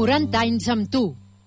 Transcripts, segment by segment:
40 anys amb tu.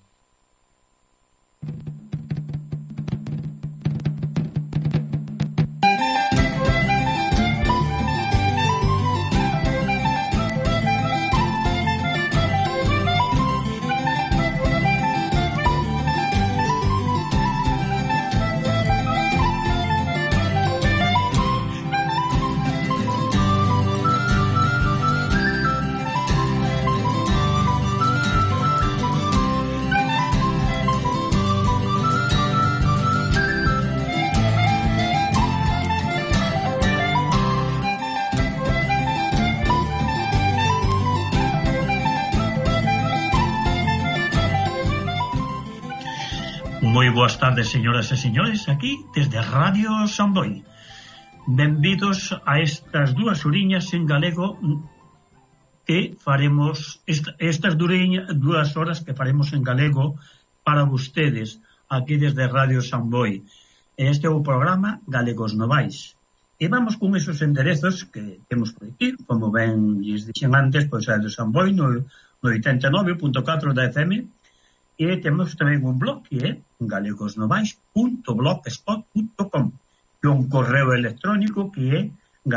Moi boas tardes, señoras e señores, aquí desde Radio Samboy. Benvidos a estas dúas horiñas en galego que faremos, estas dúas horas que faremos en galego para vostedes, aquí desde Radio Samboy. Este é o programa Galegos Novais. E vamos con esos enderezos que temos por aquí, como ben lles dixen antes, pois é de Samboy, no 89.4 da FM. E temos tamén un blog que é galegosnovais.blogspot.com e un correo electrónico que é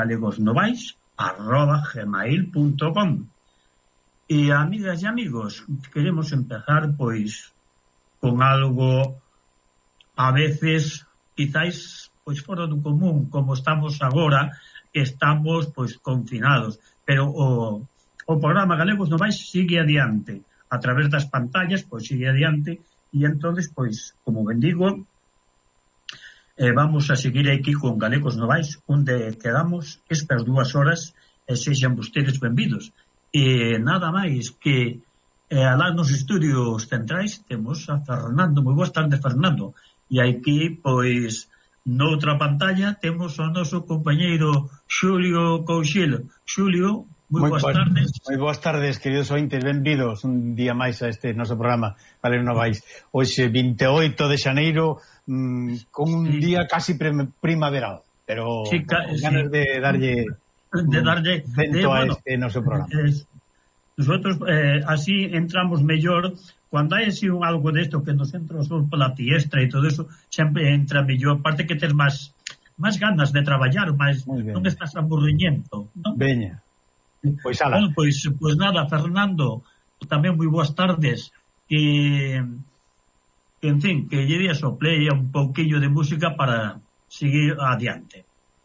galegosnovais@gmail.com. E amigas e amigos, queremos empezar pois con algo a veces quizáis pois fora do común, como estamos agora, que estamos pois confinados, pero o programa Galegos Novais sigue adiante. A través das pantallas, pois sigue adiante, e entonces, pois, como ben digo, vamos a seguir aquí con Galegos Novais, onde quedamos estas 2 horas, e sexan vostedes benvidos. E nada máis que alá nos estudios centrais temos a Fernando. Moi boas tardes, Fernando. E aquí, pois, noutra pantalla temos o noso compañeiro Xulio Couchilo. Xulio, moi boas tardes. Moi boas tardes, queridos ointes, benvidos un día máis a este noso programa Galegos Novais. Hoxe 28 de xaneiro, con un día casi primaveral, pero con ganas de darlle vento a este noso programa. Nosotros así entramos mellor. Cando hai así algo desto que nos entra o sol pola fiestra e todo eso, sempre entra mellor. Aparte que tes máis ganas de traballar, non estás aburriñento, non? Veña. Pois ala. Bueno, pois nada, Fernando, tamén moi boas tardes. En fin, que lle días o play un pouquillo de música para seguir adiante.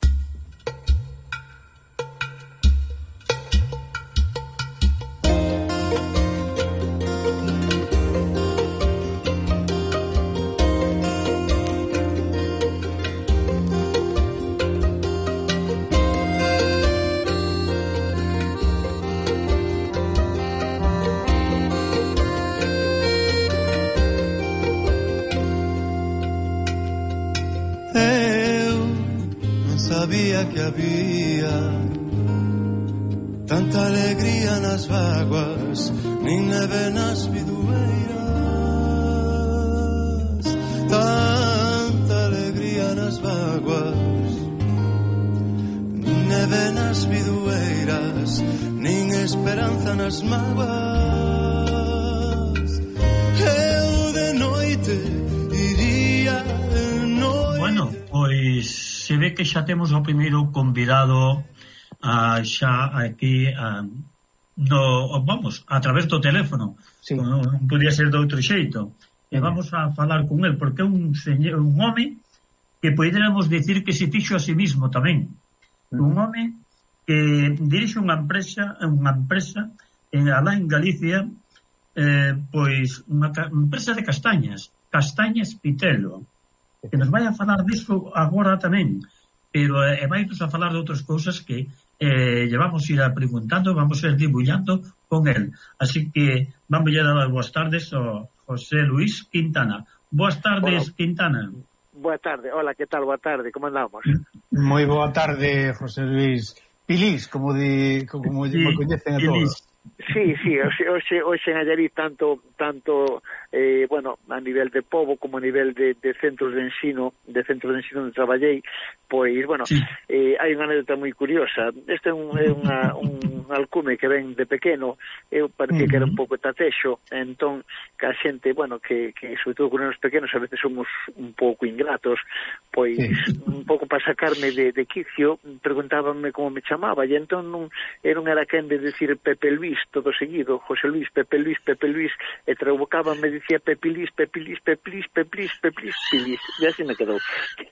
Que había tanta alegría nas vaguas, nin neve nas bidueiras, tanta alegría nas vaguas, nin neve nas bidueiras, nin esperanza nas mágoas. Eu de noite iría de noite. Bueno, pois se ve que xa temos o primeiro convidado xa aquí a través do teléfono. Sí. Non podía ser de outro xeito. E vamos a falar con el, porque é un home que poderemos dicir que se fixo a sí mismo tamén. Un home que dirixe unha empresa alá en Galicia, pois unha empresa de castañas Pitelo, que nos vai a falar disso agora tamén, pero vai a falar de outras cousas que lle vamos a ir preguntando, vamos a ir dibullando con el. Así que vamos a dar as boas tardes ao José Luis Quintana. Boas tardes, hola. Quintana. Boa tarde, hola, que tal? Boa tarde, como andamos? Moi boa tarde, José Luis. Pilís, como me coñecen a todos. Sí, hoxe en Allariz tanto bueno, a nivel de pobo como a nivel de centros de ensino onde traballei, pois, bueno, hai unha anécdota moi curiosa. Este é un alcume que ven de pequeno, eu parecía que era un pouco tatexo, entón, que a xente, bueno, que sobre todo con os pequenos a veces somos un pouco ingratos, pois, un pouco para sacarme de quicio, preguntábanme como me chamaba, e entón non era quen de decir Pepe Luis todo seguido, José Luis, Pepe Luis, e trabucábanme, dicía Pepilis, Pepilis, Pepilis, Pepilis, Pepilis, Pepilis, e así me quedou.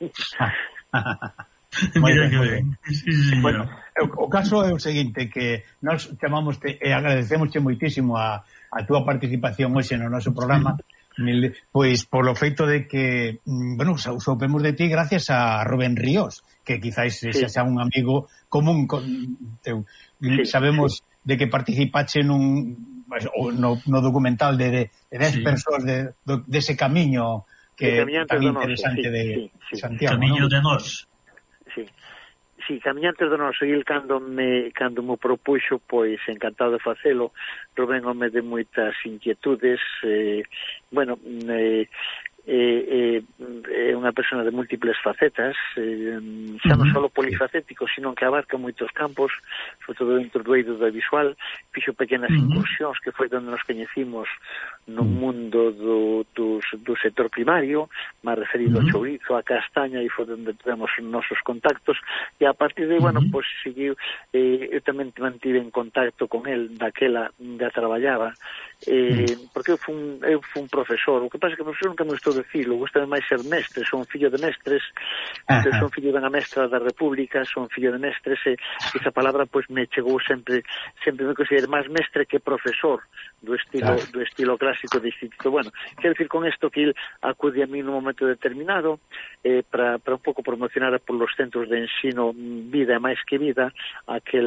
Mira que ben. Bueno, o caso é o seguinte, que nós chamámoste e agradecemosche moitísimo a túa participación hoxe no noso programa, pois polo feito de que, bueno, soupemos de ti gracias a Rubén Ríos, que quizáis xa un amigo común con teu. Sabemos de que participache no documental de 10 persoas dese camiño que é tan interesante de Santiago. Camiño de nós. Sí, Camiñantes do Noso, e el cando me propuxo, pois encantado de facelo. Rubén home de moitas inquietudes, bueno, é unha persona de múltiples facetas, xa non só polifacético, sino que abarca moitos campos, sobre todo dentro do eido do visual. Fixo pequenas incursións, que foi onde nos coñecimos no mundo do sector primario, máis referido ao chourizo, a castaña, e foi onde tivemos nosos contactos, e a partir de, bueno, pois seguiu, eu tamén mantive en contacto con el, daquela já traballaba, porque eu fui un profesor. O que pasa é que profesor nunca me gustou decirlo, gustame máis ser mestre, son fillo de mestres, son fillo dunha mestra da República, son fillo de mestres, e esa palabra pois me chegou sempre me considero máis mestre que profesor do estilo clásico de instituto. Bueno, quero dicir con isto que ele acude a mí nun momento determinado para un pouco promocionar polos centros de ensino Vida e Máis que Vida aquel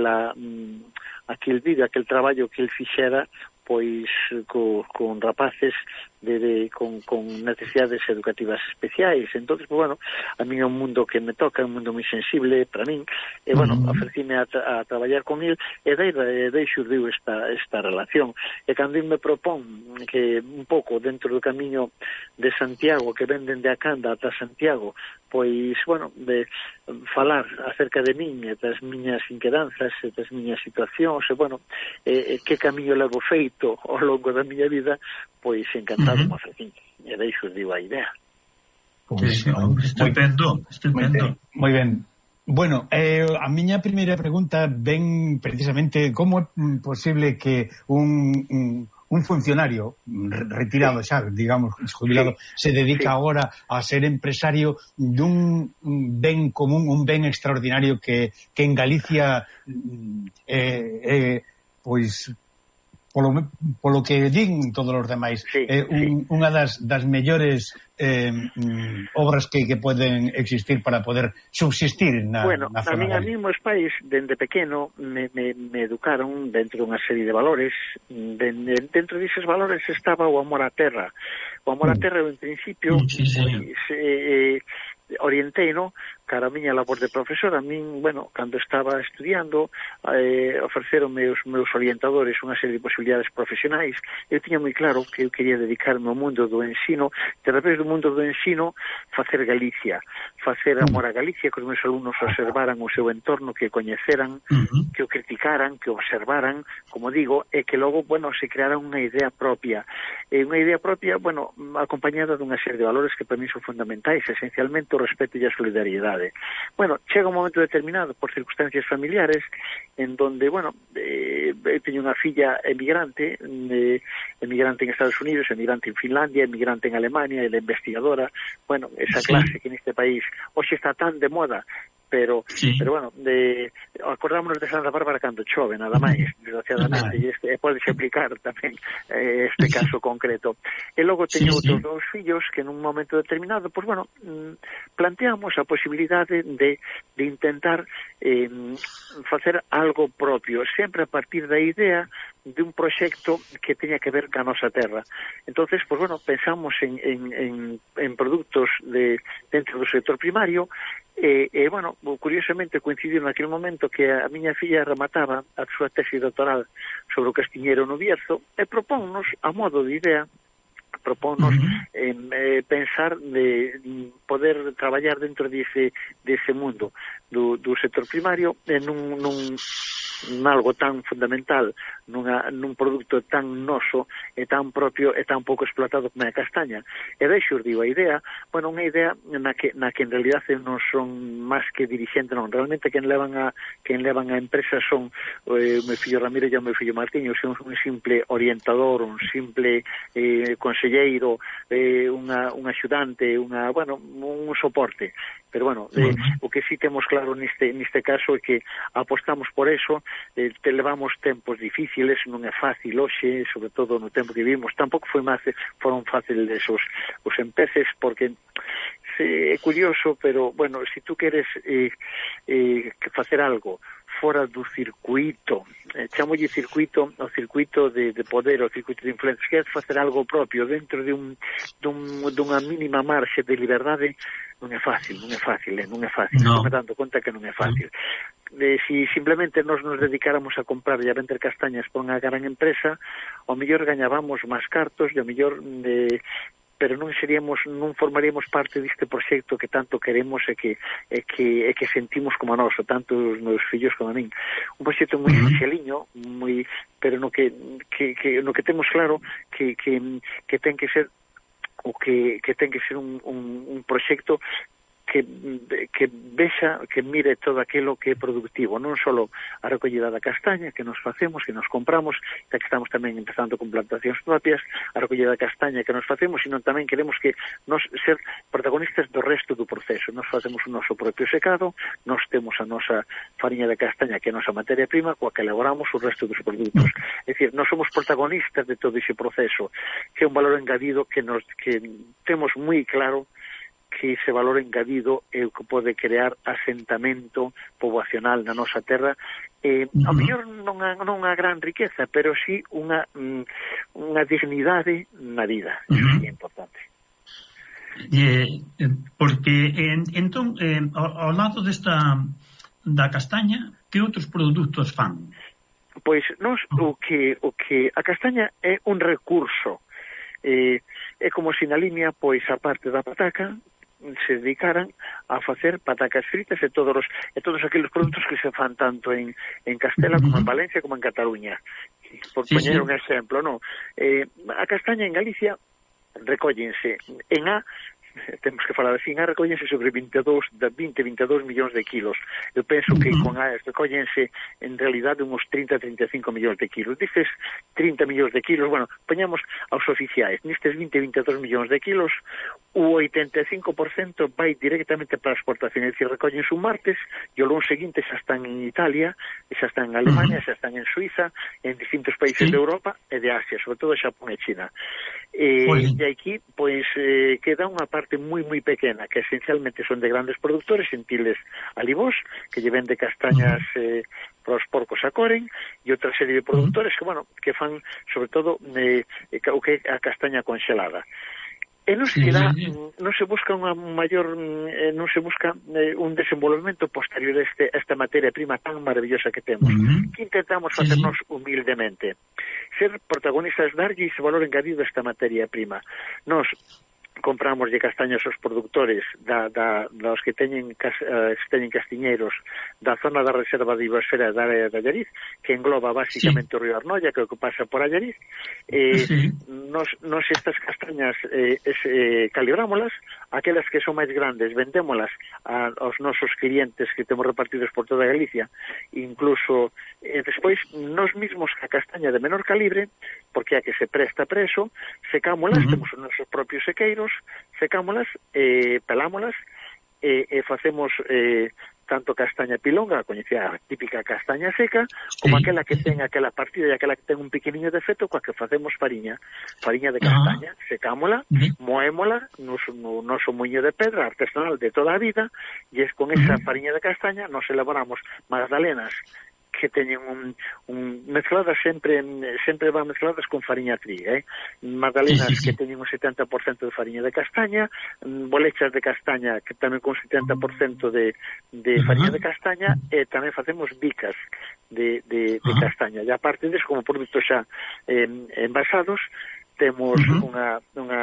traballo que ele fixera pois con rapaces con necesidades educativas especiais. Entonces, pues, bueno, a mí é un mundo que me toca, un mundo moi sensible para min, e, bueno, ofrecíme a traballar con ele, e dai xurdiu esta relación. E cando ele me propón que un pouco dentro do camiño de Santiago, que ven dende a Canda ata Santiago, pois, bueno, de falar acerca de min e das miñas inquedanzas e das miñas situacións, e, bueno, que camiño levo feito ao longo da miña vida, pois encantado me ofrecín, e deixo digo a idea. Pues, estupendo. Moi ben. Bueno, a miña primeira pregunta ven precisamente como é posible que un funcionario retirado xa, digamos, jubilado, se dedica agora a ser empresario dun ben común, un ben extraordinario que en Galicia pois polo que din todos os demais, unha das mellores obras que poden existir para poder subsistir na zona. A mí meus pais, dende pequeno, me educaron dentro dunha serie de valores. Dentro dises valores estaba o amor á terra. O amor á terra, en principio, orienteino cara a miña labor de profesor. A min, bueno, cando estaba estudiando, ofreceronme os meus orientadores unha serie de posibilidades profesionais. Eu tiña moi claro que eu quería dedicarme ao mundo do ensino, que a través do mundo do ensino facer Galicia, facer amor a Galicia, que os meus alumnos observaran o seu entorno, que coñeceran, que o criticaran, que o observaran, como digo, e que logo, bueno, se creara unha idea propia. Unha idea propia, bueno, acompañada dunha serie de valores que para mí son fundamentais, esencialmente o respeto e a solidariedade. Bueno, chega un momento determinado por circunstancias familiares en donde, bueno, teño unha filla emigrante en Estados Unidos, emigrante en Finlandia, emigrante en Alemania, ela investigadora. Bueno, esa clase que neste país hoxe está tan de moda, pero bueno, acordámonos de Santa Bárbara cando chove, nada máis, desgraciadamente, e pode explicar tamén este caso concreto. E logo teño outros dous fillos que nun momento determinado, pues bueno, planteamos a posibilidade de intentar facer algo propio, sempre a partir da idea de un proxecto que teña que ver ca nosa terra. Entonces, pues bueno, pensamos en productos dentro do sector primario, e bueno, curiosamente coincidiu naquele momento que a miña filla remataba a súa tesi doctoral sobre o castiñeiro no Bierzo, e propónnos, a modo de idea, propónnos pensar de poder traballar dentro dese mundo do sector primario en algo tan fundamental, nun produto tan noso e tan propio e tan pouco explotado como é a castaña. E daí xurdiu a idea, bueno, unha idea na que en realidad non son máis que dirixente, non, realmente quen levan a empresa son o meu fillo Ramiro e o meu fillo Martín, son un simple orientador, un simple conselleiro, un axudante, un soporte. Pero bueno, o que sí temos claro neste caso é que apostamos por eso, levamos tempos difíciles, non é fácil hoxe, sobre todo no tempo que vivimos, tampouco foron fáciles os empeces, porque é curioso, pero bueno, se tú queres facer algo fora do circuito, chamolle circuito, o circuito de poder, o circuito de influencia, queres facer algo propio dentro dunha mínima marxe de liberdade, non é fácil, non. Estou me dando conta que non é fácil. Si simplemente nos dedicáramos a comprar e a vender castañas por unha gran empresa, ao mellor gañábamos máis cartos e ao mellor pero non formaríamos parte deste proxecto que tanto queremos e que sentimos como a noso, tanto os meus fillos como a min. Un proxecto moi sinxeliño, pero no que temos claro que ten que ser un proxecto que vexa, que mire todo aquilo que é productivo, non só a recollida da castaña que nos facemos, que nos compramos, que estamos tamén empezando con plantacións propias, a recollida da castaña que nos facemos, sino tamén queremos que nos ser protagonistas do resto do proceso. Nos facemos o noso propio secado, nos temos a nosa fariña de castaña, que é a nosa materia prima, coa que elaboramos o resto dos produtos. É dicir, nos somos protagonistas de todo ese proceso, que é un valor engadido que temos moi claro que ese valor engadido é o que pode crear asentamento poboacional na nosa terra, ao mellor non unha gran riqueza, pero sí unha dignidade na vida. Iso sí é importante. Porque entón, ao lado da castaña, que outros produtos fan? Pois nós o que a castaña é un recurso, é como se na línea, pois a parte da pataca se dedicaran a facer patacas fritas e todos aqueles produtos que se fan tanto en Castela como en Valencia como en Cataluña, por poñer un exemplo, non? A castaña en Galicia recóllense en temos que falar así, recóllense sobre 20-22 millóns de kilos. Eu penso que con recóllense en realidade uns 30-35 millóns de kilos. Dices 30 millóns de kilos, bueno, poñamos aos oficiais. Nestes 20-22 millóns de kilos, o 85% vai directamente para a exportación, é dicir, recóllense un martes e o lunes seguinte xa están en Italia, xa están en Alemania, xa están en Suiza, en distintos países de Europa e de Asia, sobre todo Xapón e China. E aquí, pois, queda unha parte moi pequena, que esencialmente son de grandes productores, xentiles alivós, que lle vende castañas para os porcos a Coren, e outra serie de productores que fan, sobre todo, o que é a castaña conxelada. E non se busca un desenvolvemento posterior a esta materia prima tan maravillosa que temos. Que intentamos facernos humildemente, ser protagonistas, darlle ese valor engadido a esta materia prima. Nos compramos de castañas aos produtores dos que teñen castiñeiros da zona da reserva de biosfera da área de Allariz, que engloba basicamente o río Arnoia, que é o que pasa por Allariz. Nos estas castañas calibrámolas, aquelas que son máis grandes vendémolas aos nosos clientes que temos repartidos por toda Galicia, incluso despois nos mismos a castaña de menor calibre, porque a que se presta preso, secámolas, temos os nosos propios sequeiros, secámolas, pelámolas e facemos tanto castaña pilonga, a coñecida típica castaña seca, como aquela que ten aquela partida e aquela que ten un pequeniño defecto, coa que facemos fariña de castaña, secámola, moémola no noso muiño de pedra artesanal de toda a vida, e con esa fariña de castaña nos elaboramos magdalenas que teñen mezcladas sempre van mezcladas con fariña trigo, magdalenas que teñen un 70% de fariña de castaña, bolechas de castaña que tamén con 70% de fariña de castaña, e tamén facemos bicas de castaña, e aparte deso, como produtos xa envasados, temos unha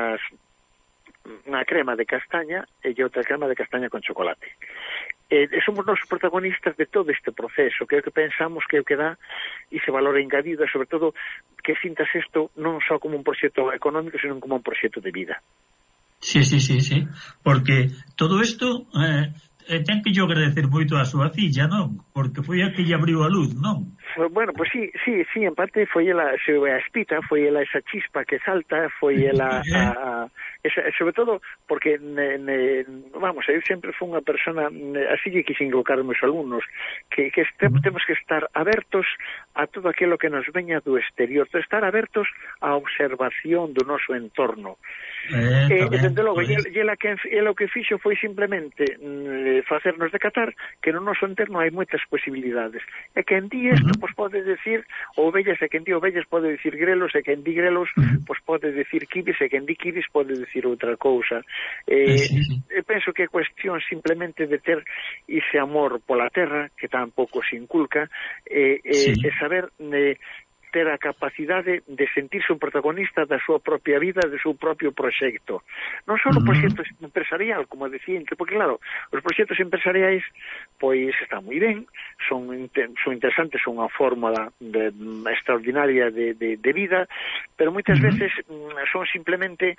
crema de castaña e outra crema de castaña con chocolate. Somos nos protagonistas de todo este proceso, que é o que pensamos que é o que dá ese valor engadido, sobre todo que sintas isto non só como un proxecto económico, senón como un proxecto de vida. Sí, porque todo isto ten que yo agradecer moito a súa filla, non? Porque foi a que lle abriu a luz, non? Bueno, pues sí, en parte foi ela a espita, foi ela esa chispa que salta, foi ela sobre todo porque vamos, eu sempre fui unha persona así que quixen colocar os meus alumnos que temos que estar abertos a todo aquilo que nos veña do exterior, estar abertos á observación do noso entorno. Desde logo, ela o que fixo foi simplemente facernos decatar que no noso entorno hai moitas posibilidades, e que en día isto pois pode decir ovellas, e que en día ovellas pode decir grelos, e que en dí grelos pois pode decir kibis, e que en dí kibis pode decir outra cousa. Eu penso que é cuestión simplemente de ter ese amor pola terra que tampouco se inculca, e saber ter a capacidade de sentirse un protagonista da súa propia vida, do seu propio proxecto. Non só no proxecto empresarial, como decían, porque claro, os proxectos empresariais pois están moi ben, son interesantes, son unha fórmula extraordinaria de vida, pero moitas veces son simplemente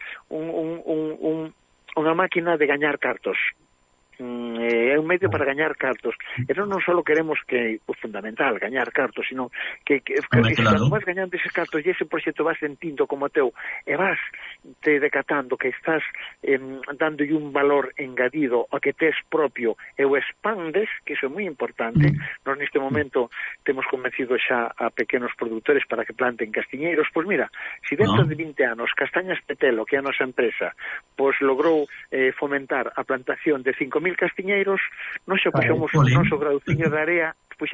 unha máquina de gañar cartos. É un medio para gañar cartos, e non só queremos que é fundamental gañar cartos, sino que cando vas gañando eses cartos e ese proxecto vas sentindo como teu e vas te decatando que estás dándolle un valor engadido ao que tes propio e o expandes, que iso é moi importante. Nós neste momento temos convencido xa a pequenos produtores para que planten castiñeiros. Pois mira, se dentro de 20 anos Castañas Petelo, que é a nosa empresa, pois logrou fomentar a plantación de 5.000 castiñeiros, nós xa puxemos o noso grauciño de area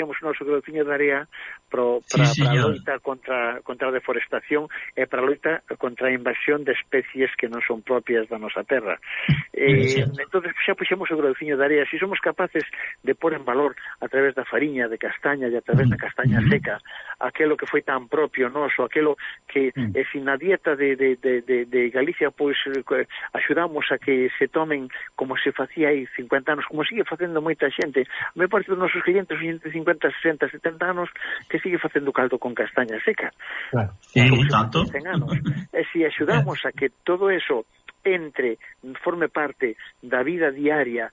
para a loita contra a deforestación e para a loita contra a invasión de especies que non son propias da nosa terra. Entón xa puxemos o grauciño de area. Se somos capaces de pôr en valor a través da fariña de castaña e a través da castaña seca aquelo que foi tan propio noso, aquelo que sin na dieta de Galicia pois axudamos a que se tomen como se facía aí 50 anos, como sigue facendo moita xente. A maior parte dos nosos clientes son 50, 60, 70 anos que sigue facendo caldo con castaña seca. Claro. Tanto. E se axudamos a que todo eso forme parte da vida diaria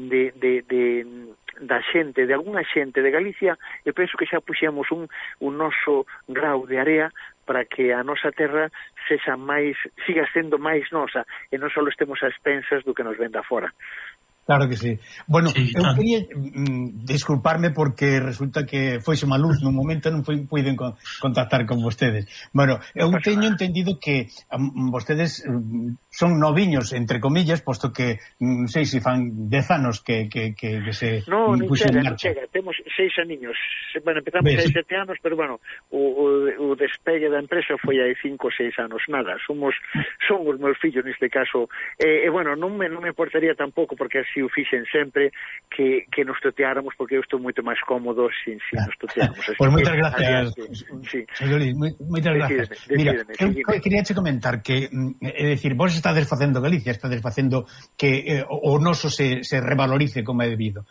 da xente, de algunha xente de Galicia, eu penso que xa puxemos un noso grau de area para que a nosa terra siga sendo máis nosa e non só estemos a expensas do que nos venda fora. Claro que sí. Bueno, eu quería disculparme porque resulta que foise má luz nun momento, non puiden contactar con vostedes. Bueno, eu teño entendido que vostedes son noviños, entre comillas, posto que non sei se fan 10 anos que se puxen en marcha. Non, temos 6 aniños. Bueno, empezamos hai 7 anos, pero bueno, o despegue da empresa foi hai 5 ou 6 anos, nada. Son os meus fillos neste caso. E bueno, non me importaría tampouco, porque así o fixen sempre, que nos toteáramos, porque eu estou moito máis cómodo sin nos toteáramos. Pois moitas gracias, moitas gracias. Mira, eu quería che comentar que, é dicir, vos estades facendo Galicia, estades facendo que o noso se revalorice como é debido.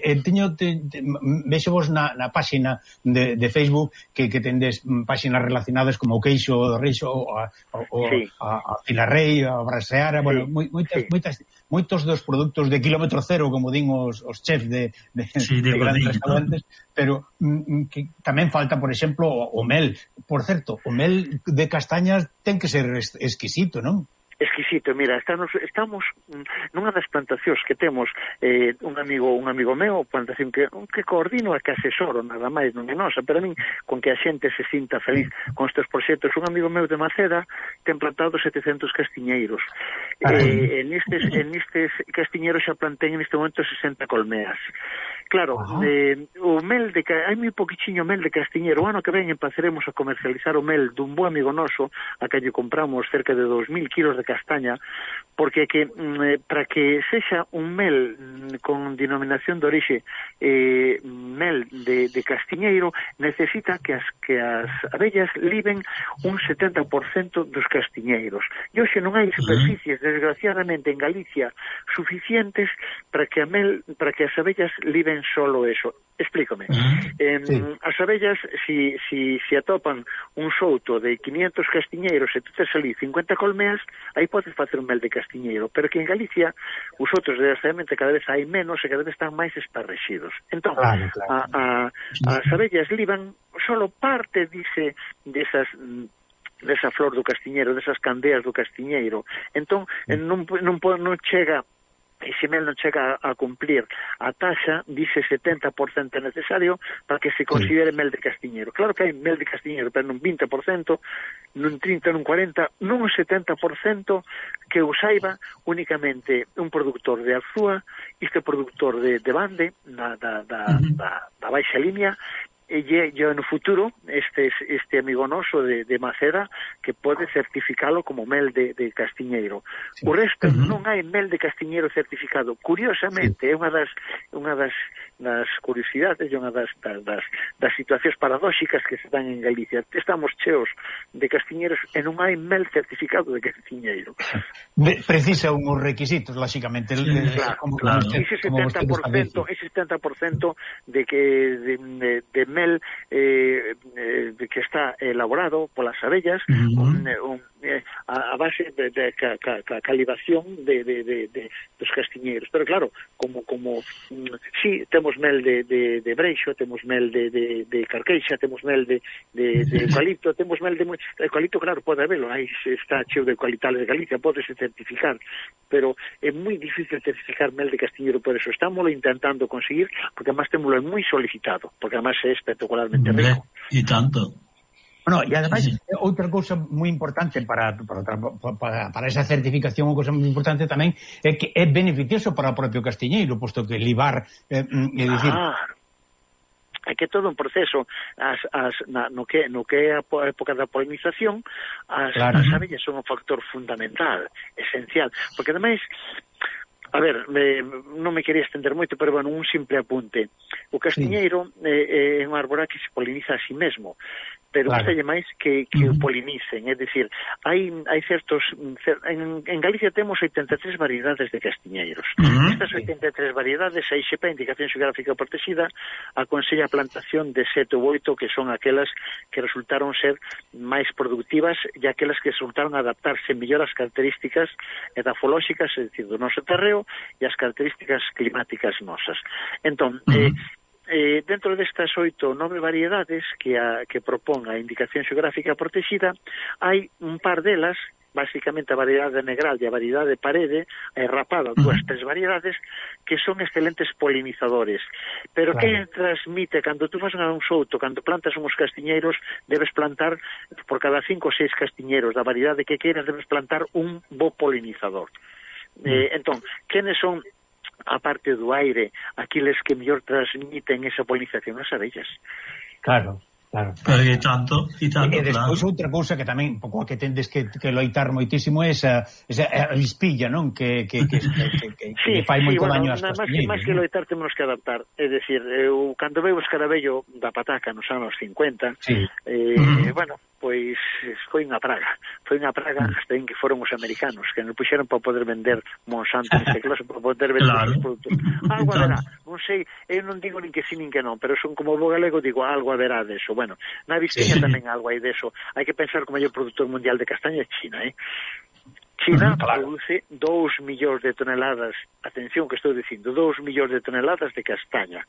Vexo vos na páxina de Facebook que tendes páxinas relacionadas como o queixo do Reixo, a Filarrei, a Braseara, bueno, moitos dos produtos de kilómetro cero, como din os chefs de grandes restaurantes, pero que tamén falta, por exemplo, o mel. Por certo, o mel de castañas ten que ser exquisito, non? Exquisito, mira, estamos nunha das plantacións que temos, un amigo meu, plantación que coordino e que asesoro, nada máis, non é nosa, pero a min, con que a xente se sinta feliz con estes proxectos, un amigo meu de Maceda ten plantado 700 castiñeiros. En estes castiñeiros xa plantei en este momento 60 colmeas. Claro, o mel hai moi poquichiño mel de castiñeiro. O ano que ven empezaremos a comercializar o mel dun bo amigo noso, a que lle compramos cerca de 2.000 kilos de castaña, porque para que sexa un mel con denominación de orixe mel de de castiñeiro necesita que as abellas liben un 70% dos castiñeiros. E hoxe non hai superficies, desgraciadamente, en Galicia suficientes para que as abellas liben solo eso. Explícame. As abellas, si atopan un souto de 500 castiñeiros e tú tes ali 50 colmeas, aí podes facer un mel de castiñeiro, pero que en Galicia os outros, desgraciadamente, cada vez hai menos e cada vez están máis esparrexidos. Entón, as abellas liban solo parte desa flor do castiñeiro, desas candeas do castiñeiro. Entón, non chega, ese mel non chega a cumplir a taxa, dice 70% necesario para que se considere mel de castiñeiro. Claro que hai mel de castiñeiro, pero nun 20%, nun 30%, nun 40%, nun 70% que o saiba únicamente un productor de Arzúa, este productor de Bande, da baixa línea, e no futuro este amigo noso de Maceda que pode certificalo como mel de castiñeiro. O resto non hai mel de castiñeiro certificado. Curiosamente, é unha das curiosidades e unha das situacións paradóxicas que se dan en Galicia. Estamos cheos de castiñeiros e non hai mel certificado de castiñeiro. Precisa uns requisitos, lógicamente. Claro. Ese 70% de mel que está elaborado polas abellas a base de calibración dos castiñeiros. Pero claro, como sí, temos mel de breixo, temos mel de carqueixa, temos mel de eucalipto, temos mel de eucalipto, claro, pode haberlo, aí está cheo de eucaliptales de Galicia, podese certificar, pero é moi difícil certificar mel de castiñeiro, por eso estámoslo intentando conseguir, porque además témoslo moi solicitado, porque además é espectacularmente rico. E tanto. Bueno, e ademais, outra cousa moi importante para esa certificación, outra cousa moi importante tamén é que é beneficioso para o propio castiñeiro, posto que libar, é dicir... É que todo un proceso, no que é a época da polinización, as abellas son un factor fundamental, esencial, porque ademais... A ver, non me quería estender moito, pero, bueno, un simple apunte. O castiñeiro é un árbore que se poliniza a sí mesmo, pero gustalle máis que o polinicen, é dicir, hai certos... En Galicia temos 83 variedades de castiñeiros. Estas 83 variedades, a IXP, Indicación Xeográfica Protexida, aconsella a plantación de 7 ou 8 que son aquelas que resultaron ser máis productivas e aquelas que resultaron adaptarse mellor ás características edafolóxicas, é dicir, do noso terreo e as características climáticas nosas. Entón, dentro destas 8 ou 9 variedades que propón a Indicación Xeográfica Protexida, hai un par delas, basicamente a variedade negral e a variedade parede, a rapada, 2-3 variedades, que son excelentes polinizadores. Pero que transmite, cando tú vas a un souto, cando plantas uns castiñeiros, debes plantar, por cada 5 ou 6 castiñeiros da variedade que queiras, debes plantar un bo polinizador. Entón, quenes son, a parte do aire, aqueles que mellor transmiten esa polinización? As abellas. Claro. E tanto, e despois outra cousa que tamén, pouco que tendes que loitar moitísimo é esa lispilla, non? Que fai moito daño ás castiñeiras. Máis que loitar temos que adaptar. É dicir, eu cando veo o escarabello da pataca nos anos 50, bueno, pois foi unha praga hasta en que foron os americanos que nos puxeron para poder vender Monsanto neste clase, para poder vender os produtos. Algo haberá, non sei, eu non digo nin que sí nin que non, pero son como bo galego, digo algo haberá deso. Bueno, na Vizcaya tamén algo hai deso. Hai que pensar que o maior productor mundial de castaña é China, China produce 2 millóns de toneladas, atención que estou dicindo, 2 millóns de toneladas de castaña.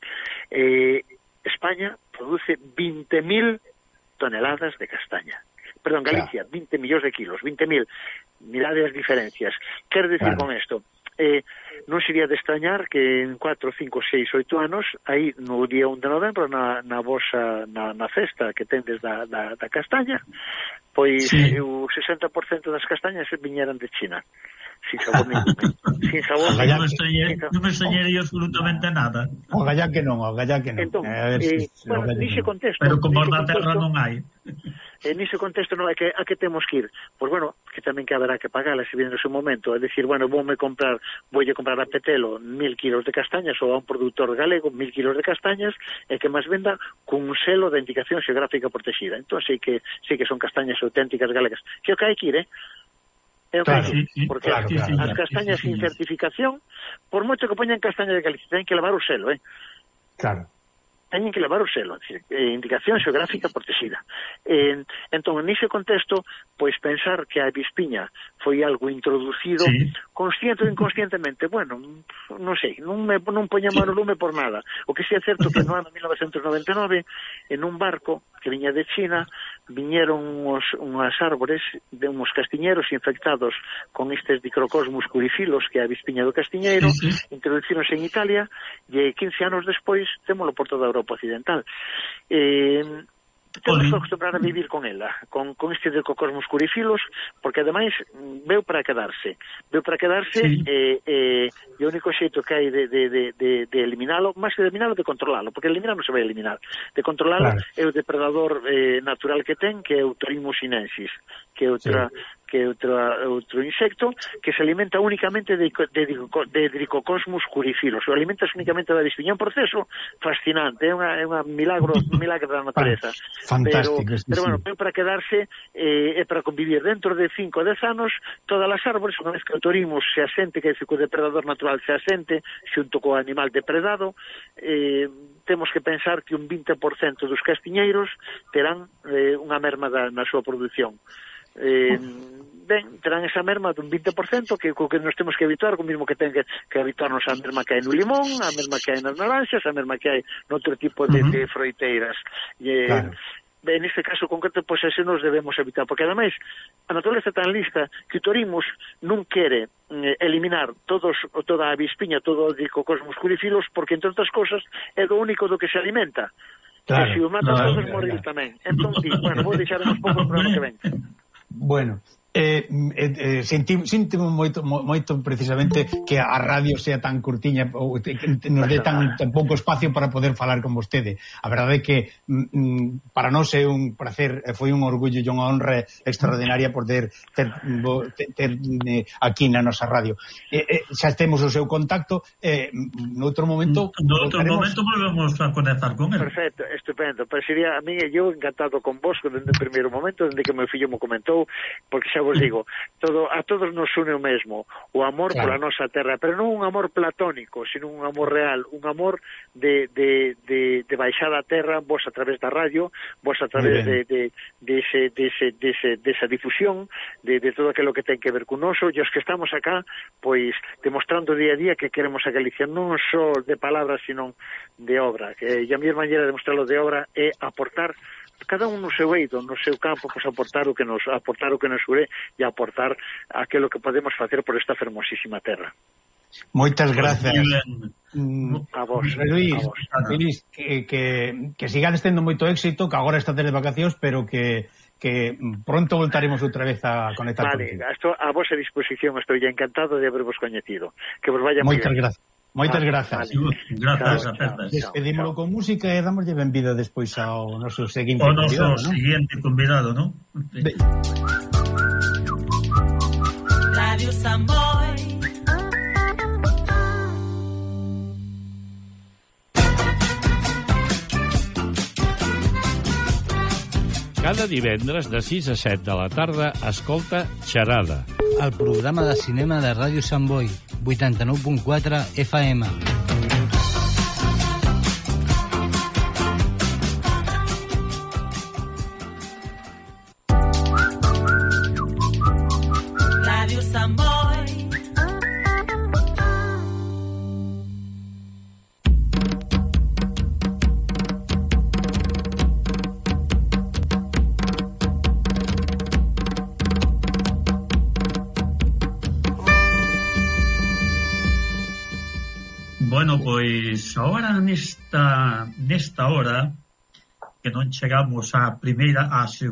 España produce 20.000 toneladas de castaña. Perdón, Galicia, 20 millóns de kilos, 20.000. Mirade as diferencias. Quero dicir con isto, non sería de extrañar que en 4, 5, 6, 8 anos, aí no día 1 de novembro, na vosa, na festa que tendes da castaña, pois o 60% das castañas viñeran de China. Sin sabor ningún. Sin sabor. Non me soñería absolutamente nada. O gallá que non. Entón, bueno, dixe contexto. Pero como da terra non hai. nese contexto non é que a que temos que ir? Pois bueno, que tamén que haberá que pagarla se viene no seu momento, é dicir, bueno, voulle comprar a Petelo 1000 kilos de castañas ou a un produtor galego 1000 kilos de castañas e que máis venda cun selo de indicación xeográfica protegida. Entón, sí que son castañas auténticas galegas. Que o que hai que ir, porque as castañas sin certificación, por moito que poñan castaña de Galicia, ten que levar o selo, Claro. Teñen que levar o selo, indicación xeográfica protegida. Entón, nese contexto, pois pensar que a avispiña foi algo introducido consciente ou inconscientemente, bueno, non sei, non poña mano lume por nada. O que sí é certo que no ano 1999, en un barco que viña de China, viñeron unhas árbores de uns castiñeros infectados con estes dicrocosmus curifilos, que é a avispiña do castiñeiro, introducíronse en Italia, e 15 anos despois témolo por toda a Europa occidental. Temos que acostumbrar a vivir con ela, con este dicrocosmus curifilos, porque ademais veu para quedarse e o único xeito que hai de eliminalo, máis que de eliminalo, de controlalo, porque eliminar non se vai eliminar, de controlalo é o depredador natural que ten, que é o Thymus sinensis, que é outro insecto que se alimenta únicamente de Dicrocosmus curifilos, o alimenta únicamente da avispiña. É un proceso fascinante, é un milagro da natureza. Fantástico. Pero bueno, para quedarse e para convivir dentro de 5 ou 10 anos, todas as árbores, unha vez que o Thymus se asente, que é o depredador natural se asente xunto co animal depredado, temos que pensar que un 20% dos castiñeiros terán unha merma na súa produción. Terán esa merma dun 20% que nos temos que habituar, o mismo que ten que habituarnos a merma que hai no limón, a merma que hai nas naranxas, a merma que hai noutro tipo de froiteiras. En este caso concreto, pois ese nos debemos evitar, porque ademais a naturaleza tan lista que o Thymus non quere eliminar toda a avispiña, todo o Dicrocosmus curifilos, porque entre outras cosas é do único do que se alimenta. Que se o matan todos morrer tamén. Entón, bueno, vou deixar uns poucos para o que ven. Bueno, sentimo moito precisamente que a radio sea tan curtiña ou nos dé tan pouco espacio para poder falar con vostede. A verdade é que para nós é un placer, foi un orgullo e unha honra extraordinaria poder ter aquí na nosa radio. Xa temos o seu contacto, noutro momento volvemos a conectar con él. Perfecto, estupendo. Pero sería a mí e eu encantado con vos desde o primeiro momento, desde que meu fillo me comentou, porque xa vos digo, a todos nos une o mesmo, o amor pola nosa terra, pero non un amor platónico, sino un amor real, un amor de baixar a terra, vos a través da radio, vos a través desa difusión, de todo aquilo que ten que ver con noso, e os que estamos acá, pois, demostrando día a día que queremos a Galicia non só de palabras, sino de obra, e a miña maneira de mostrarlo de obra é aportar cada un no seu eido, no seu campo, pois aportar o que nos ure e aportar aquilo que podemos facer por esta fermosísima terra. Moitas grazas a vos, Luis, que sigades tendo moito éxito, que agora está de vacacións, pero que pronto voltaremos outra vez a conectar contigo. Vale, a vosa disposición, estou ya encantado de haberos coñecido. Que vos vaya moi ben. Moitas grazas. Grazas a todas. Despedímoslo con música e damoslle benvida despois ao noso seguinte convidado, ¿no? Radio Samboy. Cada divendres de 6 a 7 de la tarda escolta Xerada, el programa de cinema de Ràdio Sant Boi, 89.4 FM. Ràdio Sant Boi. Bueno, pois agora nesta hora que non chegamos á primeira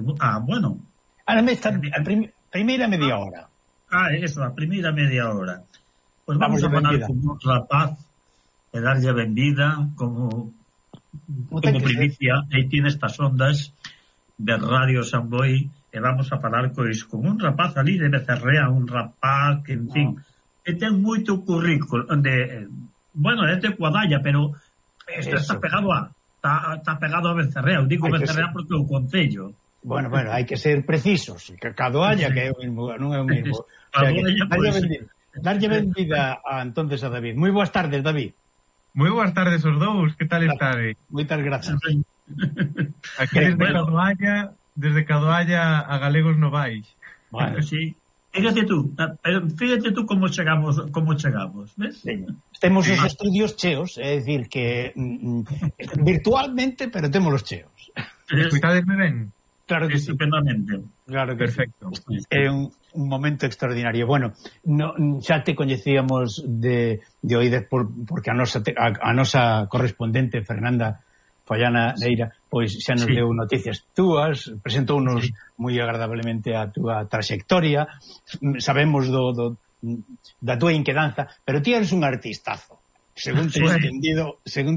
primeira media hora. Eso, a primeira media hora. Pois vamos a falar con un rapaz e darlle a benvida como primicia, aí tiene estas ondas, de Radio Samboy, e vamos a falar con un rapaz ali de Becerrea, un rapaz que, en fin, que ten moito currículo bueno, é de Cuadalla, pero está pegado a Becerrea. Eu digo Becerrea porque é o concello. Bueno, hai que ser precisos, que Cadoalla, que é o mismo, non é o mismo. Darlle benvida entonces a David. Moi boas tardes, David. Moi boas tardes os dous, que tal estade? Moitas grazas. Aquí desde Cadoalla a Galegos Novais. Bueno, sí. Fíjate tú como chegamos, ves? Temos os estudios cheos, é dicir que virtualmente, pero temos os cheos. Escuitadesme ben? Claro que sí. Estupendamente. Claro que perfecto. Sí. É un momento extraordinario. Bueno, xa te coñecíamos de oídes porque a nosa correspondente Fernanda Fallana Neira, pois xa nos deu noticias túas, presentounos moi agradablemente a túa trayectoria, sabemos da túa inquedanza, pero ti eres un artistazo. Según te entendido,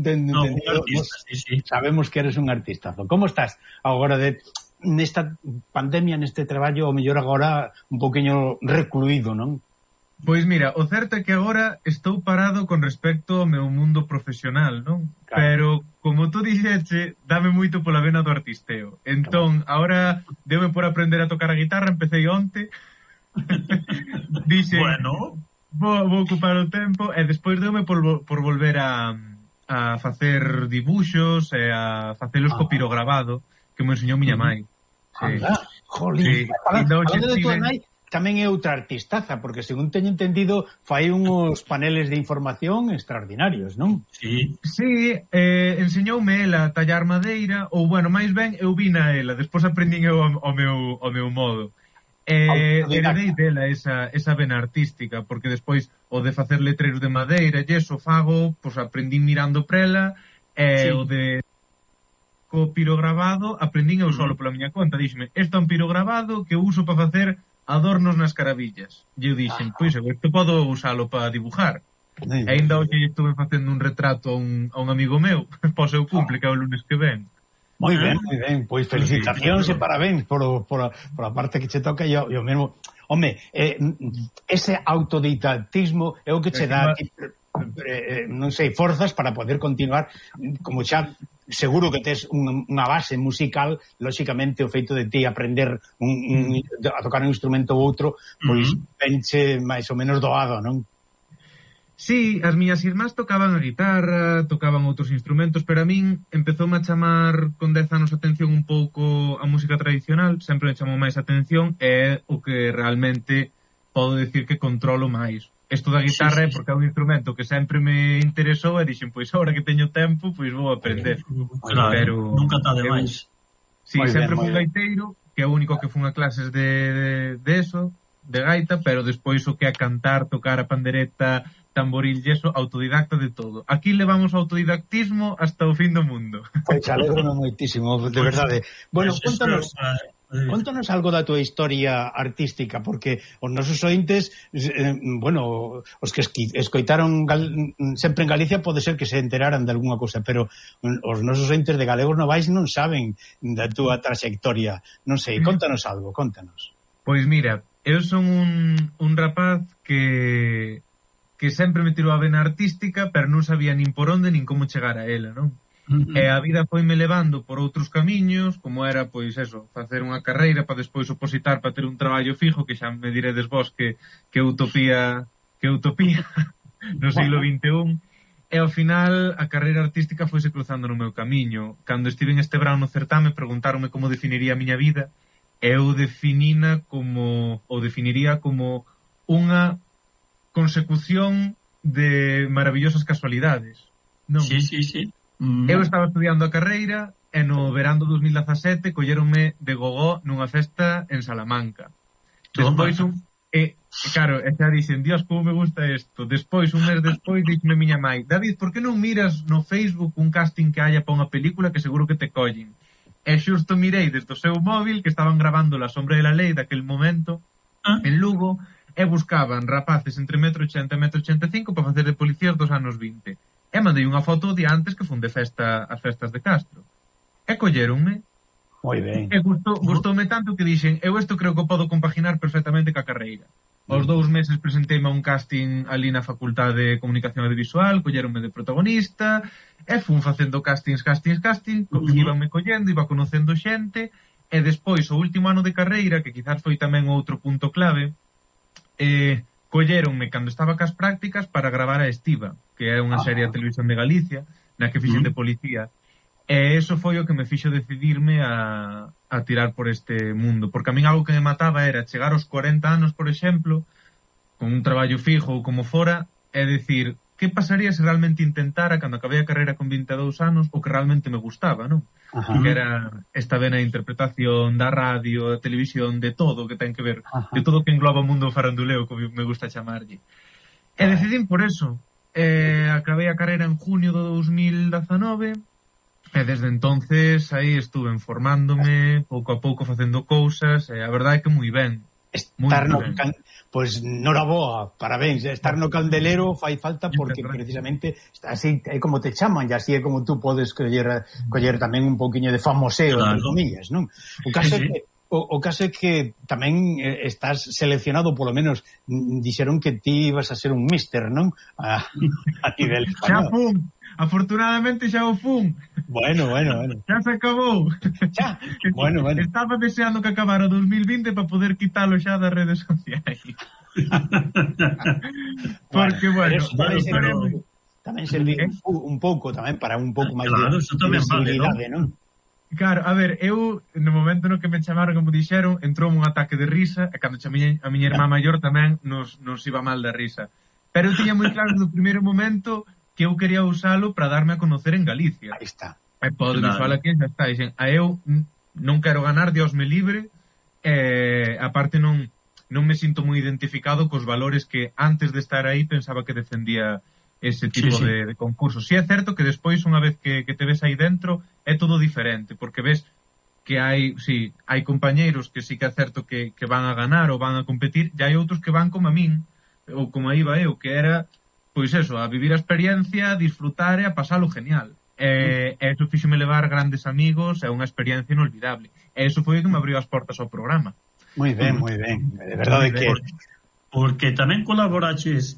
sabemos que eres un artistazo. Como estás agora nesta pandemia, neste traballo, ou mellor agora un poquinho recluído, non? Pois mira, o certo é que agora estou parado con respecto ao meu mundo profesional, non? Claro. Pero, como tú dixeche, dame moito pola vena do artisteo. Entón, agora deume por aprender a tocar a guitarra, empecé onte. Dixe, bueno, vou ocupar o tempo, e despois deume por volver a facer dibuxos e a facelos co pirograbado, que me enseñou miña mai. Jolín, falando de tua mai, tamén é outra artistaza, porque según teño entendido fai uns paneles de información extraordinarios, non? Sí, enseñoume ela a tallar madeira, ou, bueno, máis ben, eu vina ela, despois aprendín eu ao meu modo. Heredei dela esa vena artística, porque despois o de facer letreiros de madeira e eso fago, pois aprendín mirando prela, o de co pirograbado aprendín eu solo pola miña conta. Díxeme, isto é un pirograbado que uso para facer adornos nas carabillas. E eu dixen, pois, isto podo usalo para dibujar. E ainda hoxe estuve facendo un retrato a un amigo meu, para o seu cumple, que é o lunes que ven. Moi ben. Pois felicitacións e parabéns por a parte que che toca. E o mesmo, home, ese autodidactismo é o que che dá non sei, forzas para poder continuar, como xa seguro que tes unha base musical, lóxicamente o feito de ti aprender a tocar un instrumento ou outro, pois venche máis ou menos doado, non? Sí, as miñas irmás tocaban a guitarra, tocaban outros instrumentos, pero a min empezoume a chamar con 10 anos a atención un pouco a música tradicional, sempre me chamou máis a atención, e é o que realmente podo decir que controlo máis. Isto da guitarra é porque é un instrumento que sempre me interesou e dixen, pois agora que teño tempo, pois vou aprender. Claro, pero nunca está de máis. Sí, sempre fui gaiteiro, que é o único que fun a clases de eso, de gaita, pero despois o que é cantar, tocar a pandereta, tamboril e eso, autodidacta de todo. Aquí levamos o autodidactismo hasta o fin do mundo. Pois alegro moitísimo, de verdade. Bueno, Contanos algo da tua historia artística, porque os nosos ointes, os que escoitaron sempre en Galicia pode ser que se enteraran de alguna cosa, pero os nosos ointes de Galegos Novais non saben da túa trayectoria. Non sei, contanos algo, contanos. Pois mira, eu son un rapaz que sempre me tirou a vena artística, pero non sabía nin por onde nin como chegar a ela, non? E a vida foime levando por outros camiños, como era, pois eso, facer unha carreira para despois opositar para ter un traballo fijo, que xa me diredes vos que utopía no siglo XXI, e ao final a carreira artística foise cruzando no meu camiño. Cando estive en este verão no certame, preguntaronme como definiría a miña vida, e eu definiría como unha consecución de maravillosas casualidades, non? Sí. Eu estaba estudiando a carreira e no verán do 2017 colleronme de gogó nunha festa en Salamanca. Despois claro, xa dixen, Dios, como me gusta isto. Despois, un mes despois, dixme miña mai, David, por que non miras no Facebook un casting que haya para unha película que seguro que te collen? E xusto mirei desde o seu móvil que estaban grabando La sombra de la ley daquel momento en Lugo e buscaban rapaces entre 1,80 m e 1,85 m para facer de policías dos anos 20. E mandei unha foto de antes que fun de festa ás festas de Castro. E colleronme. Moi ben. E gustoume tanto que dixen, eu isto creo que o podo compaginar perfectamente ca carreira. Aos 2 meses presenteime a un casting ali na Facultade de Comunicación Audiovisual, colleronme de protagonista, e fun facendo castings, íbanme collendo, iba conocendo xente, e despois, o último ano de carreira, que quizás foi tamén outro punto clave, colleronme cando estaba cas prácticas para gravar a Estiva, que é unha serie de televisión de Galicia, na que fixen de policía, e eso foi o que me fixo decidirme a tirar por este mundo, porque a min algo que me mataba era chegar aos 40 anos, por exemplo, con un traballo fijo ou como fora, e decir, que pasaría se realmente intentara, cando acabei a carreira con 22 anos, o que realmente me gustaba, non? Que era esta vena de interpretación da radio, da televisión, de todo que ten que ver, de todo que engloba o mundo faranduleo, como me gusta chamarlle. E decidín por eso. Acabei a carreira en junio do 2019, e desde entonces aí estuve formándome, pouco a pouco facendo cousas, e a verdade é que moi ben. Estar no pois noraboa, parabéns, estar no candelero fai falta porque precisamente así é como te chaman e así é como tú podes coller tamén un pouquiño de famoseo, entre comillas, non? O caso é que tamén estás seleccionado, polo menos dixeron que ti ibas a ser un míster, non? A nivel español. Xa fun, afortunadamente xa o fun. Bueno. Xa se acabou. Xa. Bueno. Estaba deseando que acabara o 2020 para poder quitalo xa das redes sociais. Porque, bueno, tamén servir un pouco tamén para un pouco máis de visibilidade, non? Claro, a ver, eu no momento no que me chamaron, como dixeron, entrou un ataque de risa, e cando chamei a miña irmá maior tamén nos iba mal de risa. Pero eu tiña moi claro no primeiro momento que eu quería usalo para darme a conocer en Galicia. Aí está. E pode visual aquí xa está, dixen, a eu non quero ganar, Dios me libre, aparte non me sinto moi identificado cos valores que antes de estar aí pensaba que defendía ese tipo de concursos. Si é certo que despois, unha vez que te ves aí dentro, é todo diferente, porque ves que hai compañeiros que sí que é certo que van a ganar ou van a competir, e hai outros que van como a min, ou como aí iba eu, que era, pois eso, a vivir a experiencia, a disfrutar e a pasalo genial. E eso fíxome levar grandes amigos, é unha experiencia inolvidable. E eso foi o que me abriu as portas ao programa. Moi ben. De verdade que... Porque tamén colaboraches...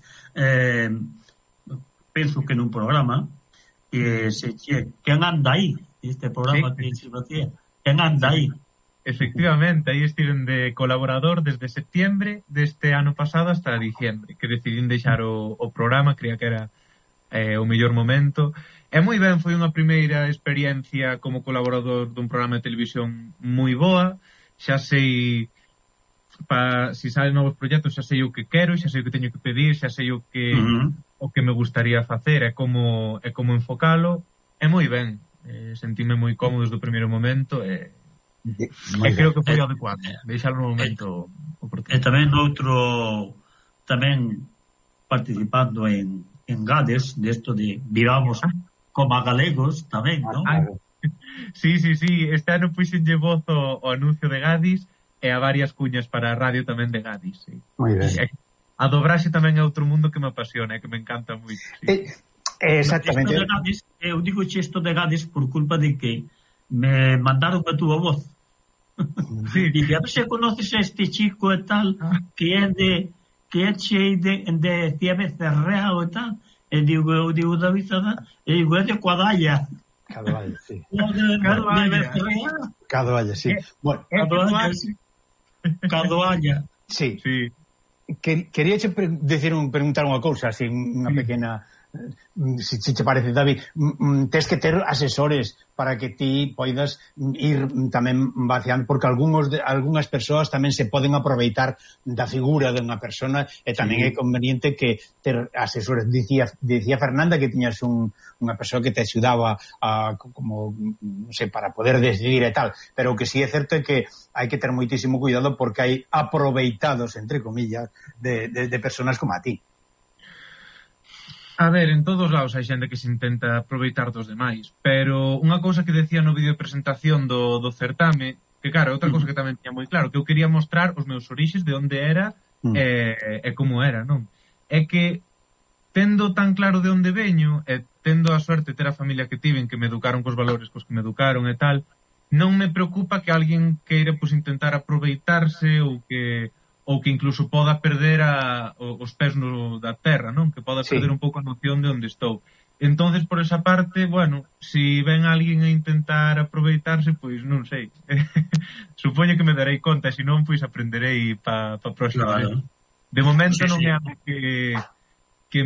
penso que nun programa que quen anda aí, este programa que se facía, quen anda aí. Efectivamente, aí estiven de colaborador desde septiembre deste ano pasado hasta diciembre, que decidín deixar o programa, creía que era o mellor momento. E moi ben, foi unha primeira experiencia como colaborador dun programa de televisión moi boa, xa sei... si salen novos proxectos, xa sei o que quero, xa sei o que teño que pedir, xa sei o que me gustaría facer e como enfocalo, e moi ben, sentime moi cómodo desde o primeiro momento e creo que foi adecuado deixar no momento oportuno. E tamén tamén participando en GADES, desto de vivamos como galegos tamén, non? Sí, este ano puxenlle voz o anuncio de GADES e a varias cuñas para a radio tamén de Gadis, sí. Moi ben. A dobraxe tamén é outro mundo que me apasiona e que me encanta moito. Sí. Exactamente. Eu digo isto de Gadis por culpa de que me mandaron a túa voz. Sí. E a ver se conoces a este chico e tal, que é chei de Ciame Cerreao e tal, e digo David Zada, e digo é de Coadalla. Cadoalla, sí. Cadoalla, sí. Bueno, Cadoalla. Sí. Quería preguntar unha cousa, así, unha pequena... Si te parece, David, tes que ter asesores para que ti poidas ir tamén vaciando, porque algunhas persoas tamén se poden aproveitar da figura de unha persona e tamén é conveniente que ter asesores. Dicía Fernanda que tiñas unha persoa que te axudaba como, non sei, para poder decidir e tal, pero o que sí é certo é que hai que ter moitísimo cuidado porque hai aproveitados, entre comillas, de personas como a ti. A ver, en todos lados hai xente que se intenta aproveitar dos demais, pero unha cousa que decía no vídeo de presentación do certame, que claro, outra cousa que tamén tiña moi claro, que eu quería mostrar os meus orixes de onde era e como era, non? É que tendo tan claro de onde veño e tendo a suerte de ter a familia que tiven, que me educaron cos valores cos que me educaron e tal, non me preocupa que alguén queira pois intentar aproveitarse ou que incluso poda perder os pés da terra, non? Que poda perder un pouco a noción de onde estou. Entonces, por esa parte, bueno, si ven alguén a intentar aproveitarse, pois non sei. Supoño que me darei conta, e se non, pois aprenderei pa próxima vez. De momento non é algo que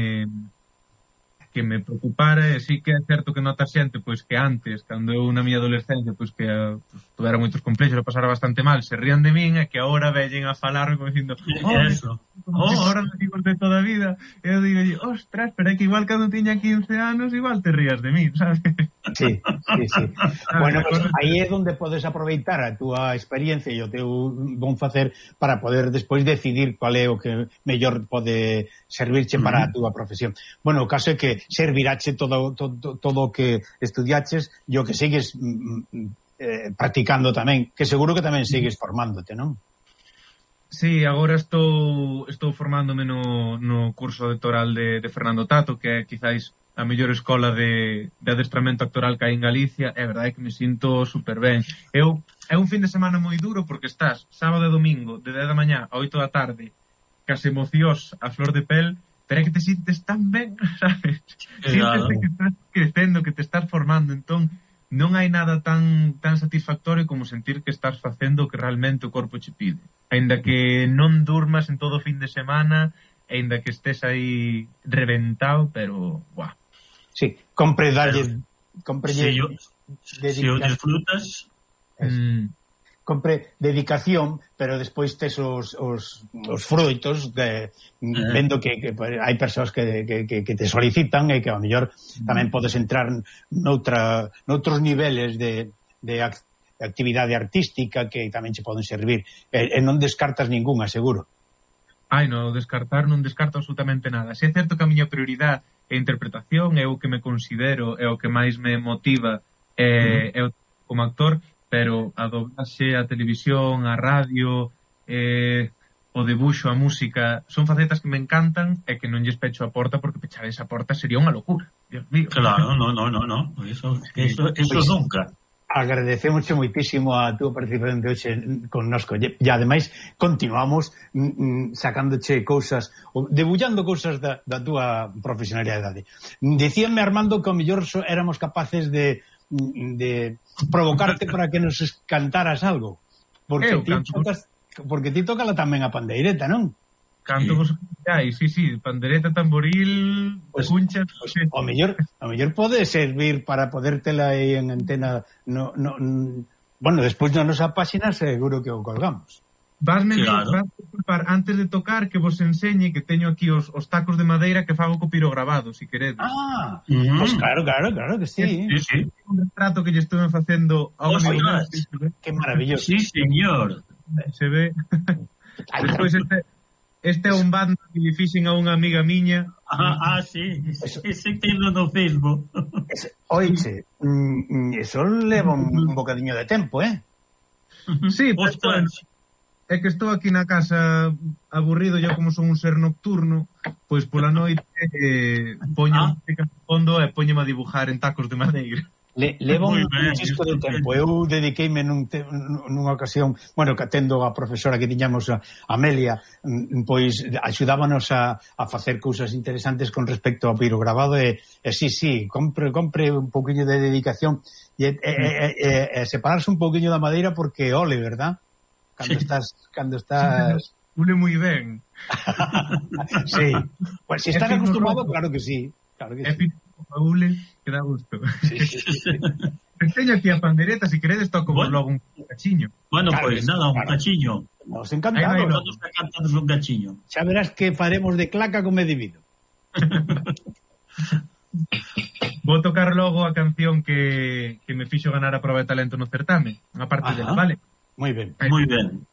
me preocupara, e sí que é certo que nota xente, pois que antes, cando eu na miña adolescencia, pois que tuvera moitos complexos e pasara bastante mal, se rían de min, e que agora vellen a falarme como dicindo, ahora nos digo de toda a vida, e eu digo, ostras, pero é que igual cando tiña 15 anos, igual te rías de min, sabes? Sí. Bueno, pues aí é onde podes aproveitar a túa experiencia e o teu bon facer para poder despois decidir cual é o que mellor pode servirche para a túa profesión. Bueno, o caso é que servirache todo o que estudiaches e o que sigues practicando tamén, que seguro que tamén sigues formándote, non? Sí, agora estou formándome no curso doctoral de Fernando Tato, que é quizáis a mellor escola de adestramento actoral que hai en Galicia. É verdade que me sinto super ben. É un fin de semana moi duro porque estás sábado e domingo de 10 da mañá a 8 da tarde cas emocións a flor de pel, pero é que te sintes tan ben, sabes? Sientes que estás crecendo, que te estás formando, entón non hai nada tan satisfactorio como sentir que estás facendo o que realmente o corpo che pide. Ainda que non durmas en todo o fin de semana, ainda que estés aí reventado, pero, guau. Sí, compre si o disfrutas, compre dedicación, pero despois tes os fruitos vendo que hai persoas que te solicitan e que ao mellor tamén podes entrar noutros niveles de actividade artística que tamén che poden servir, e non descartas ningunha, seguro. Non descarto absolutamente nada. Se é certo que a miña prioridade é a interpretación, é o que me considero, é o que máis me motiva como actor, pero a doblaxe, a televisión, a radio, o debuxo, a música, son facetas que me encantan e que non lles pecho a porta, porque pechar esa porta sería unha locura. Dios mío. Claro, no. Eso nunca. Agradecemos moitísimo a túa participación de hoxe connosco e ademais continuamos sacándoche cousas, debullando cousas da túa profesionalidade. Dicíame, Armando, que ao mellor éramos capaces de provocarte para que nos cantaras algo, porque ti tocala tamén a pandeireta, non? Canto vos sí, pandereta, tamboril, cuncha. O mellor pode servir para podértela aí en antena. Bueno, despois na nosa páxina seguro que o colgamos. Vasme desculpar antes de tocar que vos enseñe que teño aquí os tacos de madeira que fago co pirograbado, se queredes. Pues claro que sí. Un retrato que lle estuve facendo a un amigo. Que maravilloso. Sí, señor. Se ve. Despois este é un bando que lle fixen a unha amiga miña. Sí. Ese tendo no Facebook. Oiche, eso leva un bocadiño de tempo, Sí, pues bueno. É que estou aquí na casa aburrido, yo como son un ser nocturno, pois pola noite poño música no fondo e poñeme a dibujar en tacos de madeira. Leva un chisco de tempo. Eu dediqueime nunha ocasión, bueno, que atendo a profesora que tiñamos, a Amelia, pois axudábanos a facer cousas interesantes con respecto ao pirograbado e sí, compre un pouquiño de dedicación e separarse un pouquiño da madeira porque ole, verdad? Cando estás ule moi ben. Sí. Pues si estás acostumado, claro que sí. Ule, que dá gusto. Teño aquí a pandereta, se queredes toco logo un cachiño. Bueno, pues nada, un cachiño. Nos encantado. Nos cantamos un cachiño. Xa verás que faremos de claca como é debido. Vou tocar logo a canción que me fixo ganar a prova de talento no certame, unha parte dela, vale? Moi ben. Moi ben.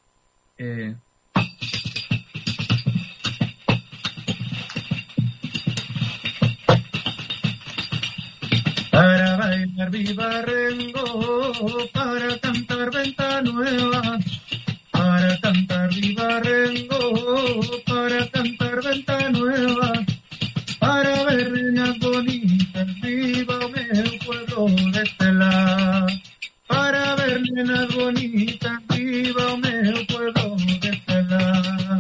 Para bailar viva Rengo, para cantar venta nueva, para cantar viva Rengo, para cantar venta nueva, para ver niñas bonitas, viva meu pueblo de este lado. ver, nena bonita, viva o meu pueblo de falar.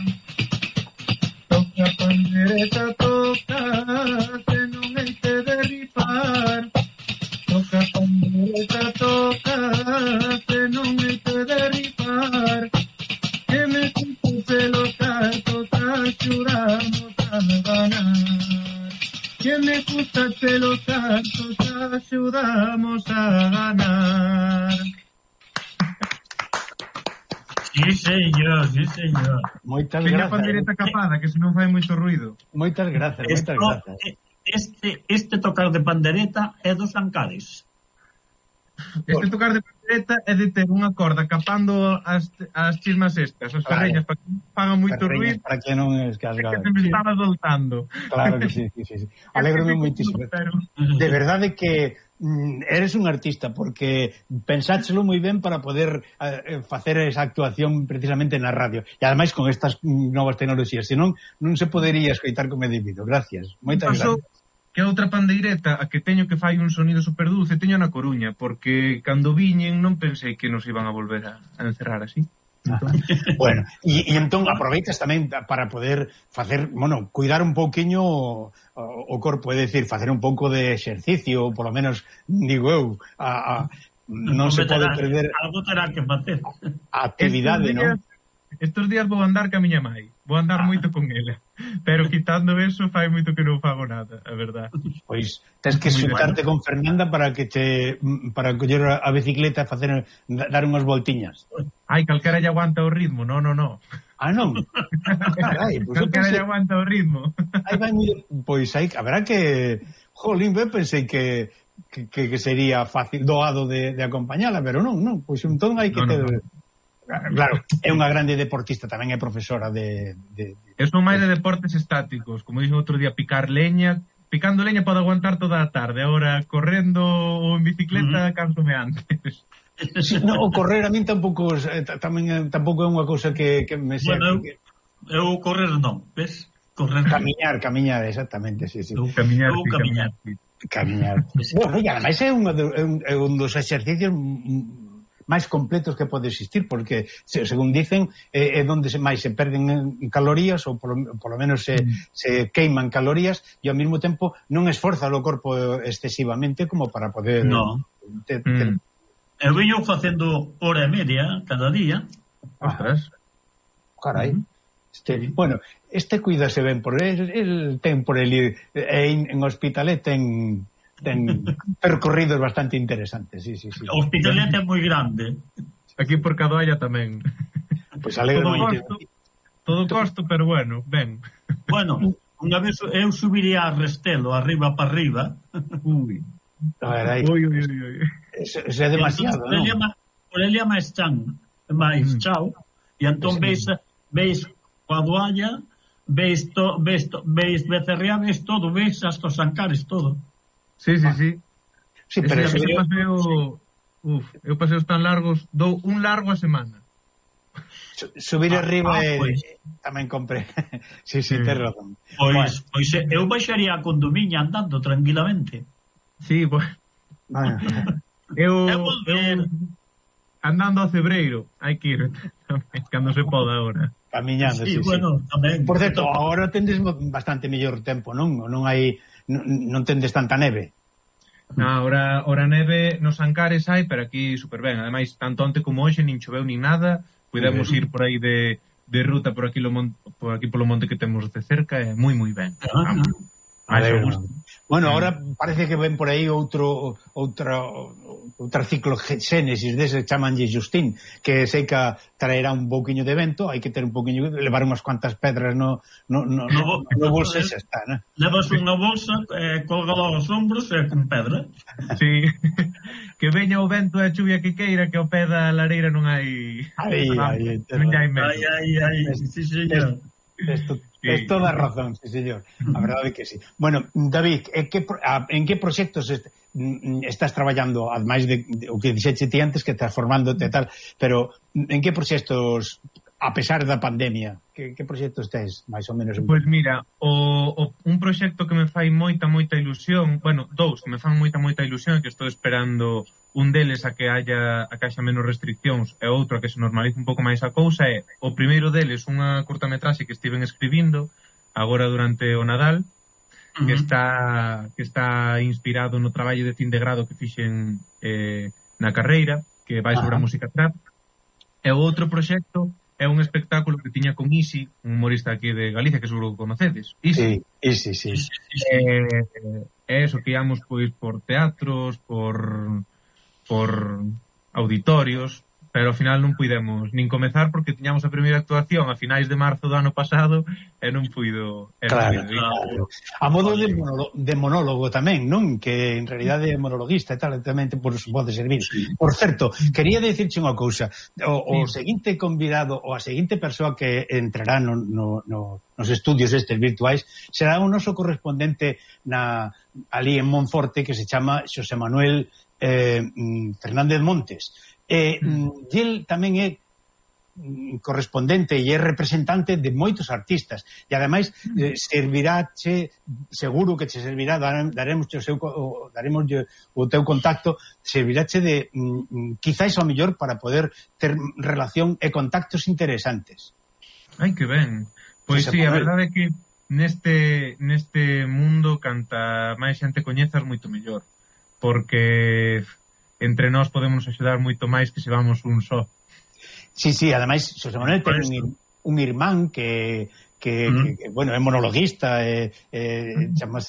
Toca pandereta, toca, que non hai que derripar. Toca pandereta, toca, que non hai que derripar. Que me custe los cartos, ayudamos a ganar. Que me gusta los cantos, ayudamos a ganar. Sí, señor, sí, señor. Moitas Teña grazas. pandereta capada, que se non fai moito ruido. Moitas grazas, moitas grazas. Este tocar de pandereta é dos Ancares. Este tocar de pandereta é de ter unha corda capando as chismas estas, as ferreñas, para que non fagan moito ruido. Para que non es que Que se me estaba soltando. Claro que sí. Alégrome moitísimo. De verdade que eres un artista, porque pensáchelo moi ben para poder facer esa actuación precisamente na radio. E ademais con estas novas tecnoloxías, senón non se podería escoitar como é debido. Gracias. Moitas gracias. Que outra pandeireta a que teño que fai un sonido super dulce teño na Coruña, porque cando viñen non pensei que nos iban a volver a encerrar así. Bueno, e entón aproveitas tamén para poder facer, bueno, cuidar un pouquiño o corpo, é dicir, facer un pouco de exercicio, polo menos, digo eu, non se pode perder algo terá que facer. A actividade, non? Estos días vou andar ca miña mai, vou andar moito con ela, pero quitando eso fai moito que non fago nada, a verdad. Pois tens que xuntarte con Fernanda para coller a bicicleta e facer dar unhas voltiñas. Ai, calquera lle aguanta o ritmo, no. Ah, non? Carai, pues calquera lle aguanta o ritmo. Aí vai moi... Pois aí, haberá que... Jolín, ben pensei que sería fácil, doado de acompañala, pero non, pois entón hai que ter... Claro, é unha grande deportista, tamén é profesora de... Eu son máis de deportes estáticos, como dixen outro día, picar leña. Picando leña pode aguantar toda a tarde, agora correndo ou en bicicleta cansome antes. No, correr a min tampouco é unha cousa que me sea... Bueno, eu correr non, ves? Correr. Camiñar, exactamente, sí. Camiñar. Bueno, e ademais é un dos exercicios máis completos que pode existir, porque según dicen é onde máis se perden calorías ou polo menos se queiman calorías e ao mesmo tempo non esforza o corpo excesivamente como para poder eu veño facendo hora e media cada día. Ostras, carai. Bueno, cuídase ben por el ten por el en Hospitalet ten percorridos bastante interesantes, sí. O Hospitalet é moi grande. Aquí por Cadoalla tamén. Pois alegro moito. Todo costo, pero bueno, ben. Bueno, unha vez eu subiría a Restelo, arriba para arriba. Ui. Eso é demasiado, non? Por elia máis chao, e entón veis Cadoalla, veis Becerría, veis todo, veis hasta os Ancares, todo. Sí. Sí, pero eu paseos tan largos, dou un largo a semana. Subir arriba tamén compré. Sí, tes razón. Pois eu baixaría a Condomiña andando tranquilamente. Sí, bueno. Eu andando a Cebreiro, hai que ir cando se poda agora. Camiñando, sí. Bueno, tamén. Por certo, agora tendes bastante mellor tempo, non? Non tendes tanta neve. Ahora neve nos Ancares hai, pero aquí super ben. Ademais, tanto onte como hoxe nin choveu nin nada. Podemos ir por aí de ruta por aquí polo monte que temos de cerca, é moi ben. Bueno, ahora parece que ven por aí outra ciclogénesis dese, chamanlle Justín, que sei que traerá un pouquiño de vento, hai que ter un pouquiño, levar unhas cuantas pedras no bolsa e xa está, non? Levas unha bolsa, colgala aos ombros e con pedra. Sí, que veña o vento e a chuvia que queira, que ao pé da lareira non hai... Non hai medo. Sí, señor. Es toda razón, sí, señor. A verdade que sí. Bueno, David, en que proxectos estás traballando, ademais de o que dixeche ti antes, que estás formándote e tal, pero en que proxectos a pesar da pandemia? Que proxectos tes, máis ou menos? Pois mira, un proxecto que me fai moita ilusión, bueno, dous que me fan moita ilusión, que estou esperando un deles a que haxa menos restriccións e outro a que se normalice un pouco máis a cousa, é o primeiro deles unha cortometraxe que estiven escribindo agora durante o Nadal, que está inspirado no traballo de fin de grado que fixen na carreira, que vai sobre a música trap. E o outro proxecto é un espectáculo que tiña con Isi, un humorista aquí de Galicia, que seguro que conocedes. Isi. Eso, que íamos pois por teatros, por auditorios, pero ao final non puidemos nin comezar porque tiñamos a primeira actuación a finais de marzo do ano pasado e non puido. Claro. A modo de monólogo tamén, non? Que en realidade é monologuista e tal, tamén pode servir. Sí. Por certo, quería dicirche unha cousa. O seguinte convidado ou a seguinte persoa que entrará nos estudios estes virtuais será o noso correspondente ali en Monforte, que se chama Xosé Manuel Fernández Montes. El tamén é correspondente e é representante de moitos artistas e ademais serviráche, seguro que che servirá, daremos o teu contacto, serviráche de quizáis ao mellor para poder ter relación e contactos interesantes. Ai, que ben. Pois sí, a verdade é que neste mundo canta máis xente coñezas moito mellor, porque entre nós podemos axudar moito máis que se vamos un só. Sí, ademais, Xosé Manuel ten un irmán que bueno, é monologuista, chamas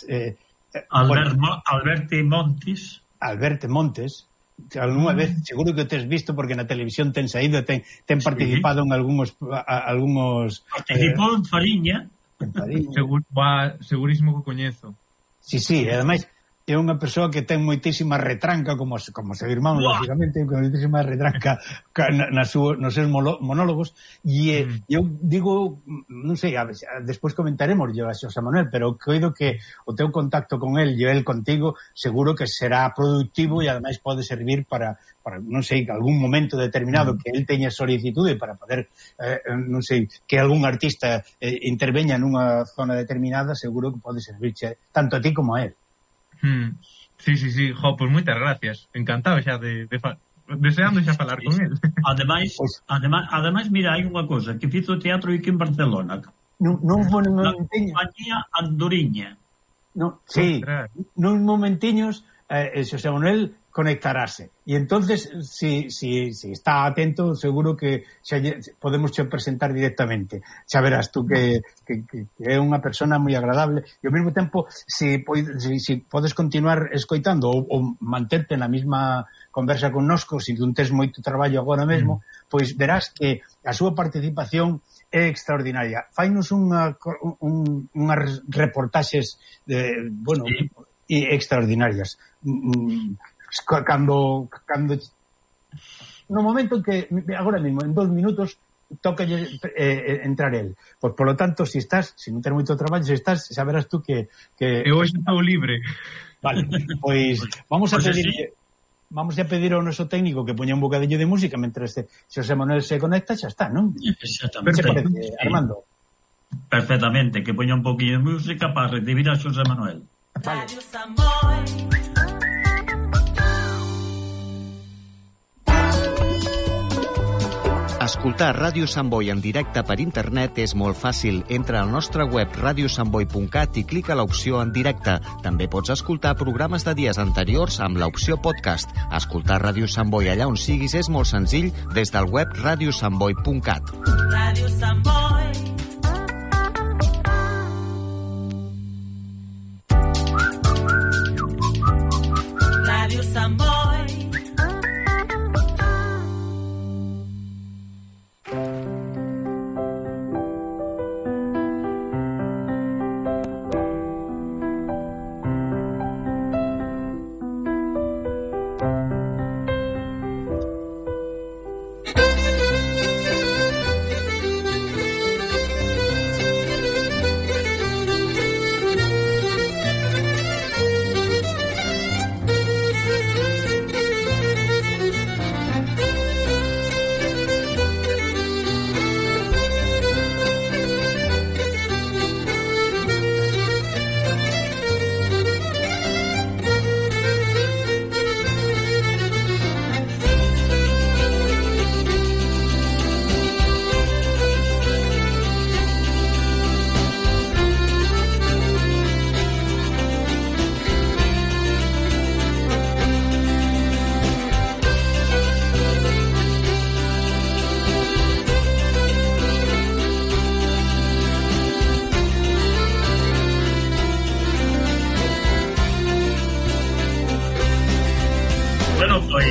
Alberto Montes. Alberto Montes. Alguna vez, seguro que o tes visto porque na televisión ten saído, ten participado en algúns participou en Fariña. Segurísimo que o coñezo. Sí, ademais é unha persoa que ten moitísima retranca como seu irmán, lógicamente, con moitísima retranca nos seus monólogos, e eu digo, non sei, despois comentaremos yo a Xosé Manuel, pero coido que o teu contacto con el e el contigo seguro que será productivo e ademais pode servir para non sei, algún momento determinado que el teña solicitude para poder, non sei, que algún artista interveña nunha zona determinada, seguro que pode servirche tanto a ti como a él. Sí, pois moitas gracias, encantado xa deseando xa falar con él. Ademais, mira, hai unha cosa que fizo teatro aquí en Barcelona, non compañía Andoriña. Sí, nun momentiños Xosé Manuel conectarase e entonces si está atento seguro que xa podemos che presentar directamente, xa verás tú que é unha persona moi agradable e ao mesmo tempo si podes continuar escoitando ou manterte na mesma conversa connosco, se non tes moito traballo agora mesmo, pois verás que a súa participación é extraordinaria. Fainos unhas reportaxes extraordinarias. Cando no momento en que agora mesmo en 2 minutos toca entrar el, pois polo tanto se non ter moito traballo, xa verás tú que eu estou libre. Vale, pois vamos a pedir ao noso técnico que poña un bocadillo de música mentre Xosé Manuel se conecta, xa está, non? Exactamente. Que parece, Armando? Perfectamente, que poña un poquinho de música para recibir a Xosé Manuel. Vale. Radio Samboy. Escoltar Ràdio Sant Boi en directe per internet és molt fàcil. Entra al nostre web radiosamboy.cat i clica a l'opció en directe. També pots escoltar programes de dies anteriors amb l'opció podcast. Escoltar Ràdio Sant Boi allà on siguis és molt senzill des del web radiosamboy.cat. Ràdio Sant Boi. Ràdio Sant Boi.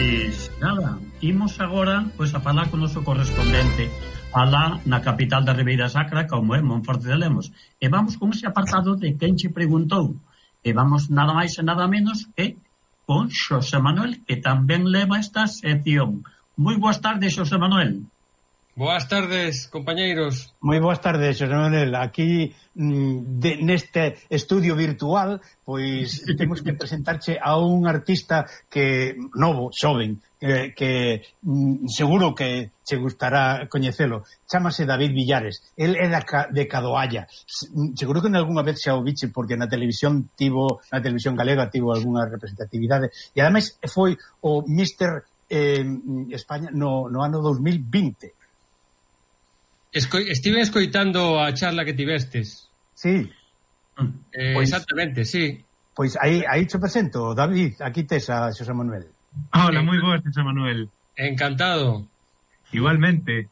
Pois, nada, imos agora a falar con o noso correspondente alá na capital da Ribeira Sacra, como é Monforte de Lemos. E vamos con ese apartado de quen che preguntou. E vamos nada máis e nada menos que con Xosé Manuel, que tamén leva esta sección. Moi boas tardes, Xosé Manuel. Boas tardes, compañeiros. Moi boas tardes, Xosé Manuel. Aquí neste estudio virtual, pois temos que presentarche a un artista que novo, xoven, que seguro que che gustará coñecelo. Chámase David Villares. El é de Cadoalla. Seguro que nalgúna vez xa o biche, porque na televisión galega tivo algunha representatividade. E ademais foi o Mr. España no ano 2020. Estive escoitando a charla que tivestes. Sí. Exactamente, sí. Pois aí te presento, David, aquí tes a Xosé Manuel. Hola, moi boas, Xosé Manuel. Encantado. Igualmente.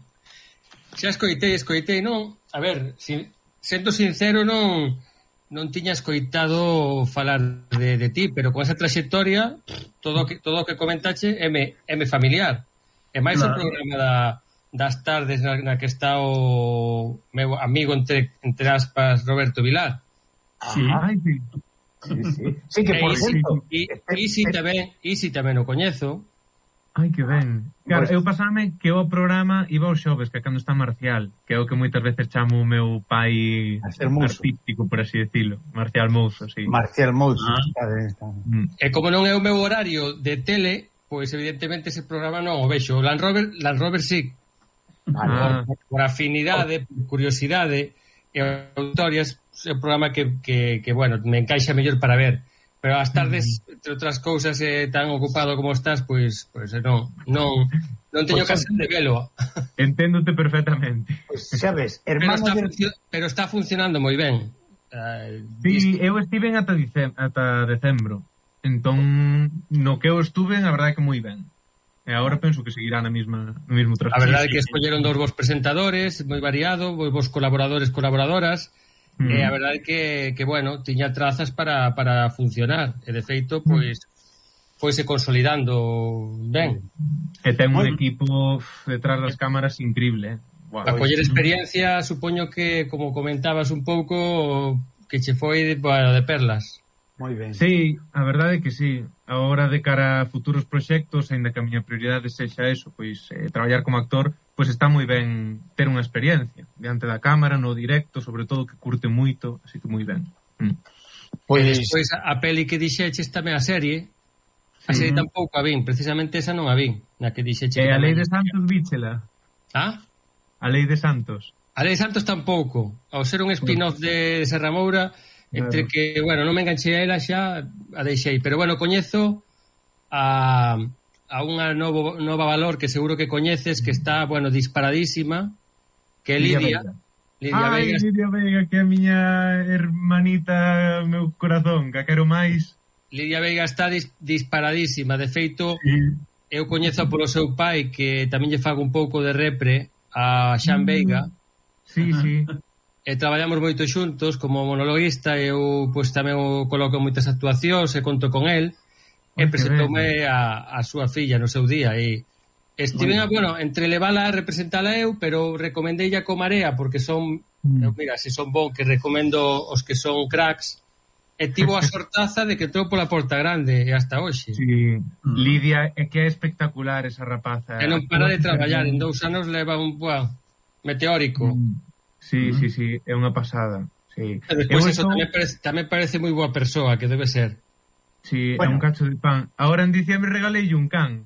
Xa escoitei, non? A ver, sendo sincero, non tiña escoitado falar de ti, pero con esa trayectoria, todo o que comentache é me familiar. É máis o programa das tardes na que está o meu amigo entre aspas Roberto Vilar. Sí. Sí, que por exemplo si tamén o coñezo. Ai, que ben. Claro, eu pasame que o programa iba aos xoves, que cando está Marcial, que é o que moitas veces chamo o meu pai artístico, por así decirlo. Marcial Mouso, sí. Marcial Mouso. E como non é o meu horario de tele, pois evidentemente ese programa non o vexo. Land Rover sí. Por afinidade, por curiosidade e auditorias, é un programa que bueno, me encaixa mellor para ver, pero as tardes, entre outras cousas, tan ocupado como estás, pois non teño ocasión de velo. Enténdote perfectamente. Pois xa ves, pero está funcionando moi ben. Sí, eu estive ata decembro, entón no que eu estuve, a verdade que moi ben. E agora penso que seguirá no mesmo trasfondo. A verdade é que escolleron dous vos presentadores, moi variado, vos colaboradoras, e a verdade é que bueno, tiña trazas para funcionar, e de feito, pois, foise consolidando ben. E ten un equipo detrás das cámaras increíble, A coller experiencia, supoño que, como comentabas un pouco, que che foi de perlas. Moi ben. Sí, a verdade é que sí. Agora, de cara a futuros proxectos, ainda que a miña prioridade sexa eso, pois traballar como actor, pois está moi ben ter unha experiencia diante da cámara, no directo, sobre todo que curte moito, así que moi ben. Pois despois a peli que dixeches tamén a serie, a serie tampouco a vin, precisamente esa non a vin, na que dixeche. E a Lei de Santos víchela? Ah? A Lei de Santos. A Lei de Santos tampouco, ao ser un spin-off de Serra Moura. Entre que, bueno, non me enganchei a ela xa, a deixei, pero bueno, coñezo a unha nova valor que seguro que coñeces, que está, bueno, disparadísima, que é Lidia Veiga. Lidia Veiga, que é a miña hermanita, meu corazón, que quero máis. Lidia Veiga está disparadísima, de feito, eu coñezo polo seu pai, que tamén lle fago un pouco de repre a Xan Veiga. Sí. E traballamos moito xuntos como monologuista, eu pois tamén o coloco moitas actuacións e conto con el, e presentoume a súa filla no seu día, e estiven entre levala e representala eu, pero recomendei a Comarea porque son, mira, se son bon que recomendo os que son cracks, e tivo a sortaza de que entrou pola porta grande e hasta hoxe. Sí, Lidia, é que é espectacular esa rapaza. E non para de traballar, en 2 anos leva un meteórico. Sí, é unha pasada. Sí. E despois eso tamén parece moi boa persoa, que debe ser. Sí, é un cacho de pan. Ahora en diciembre regalei un can.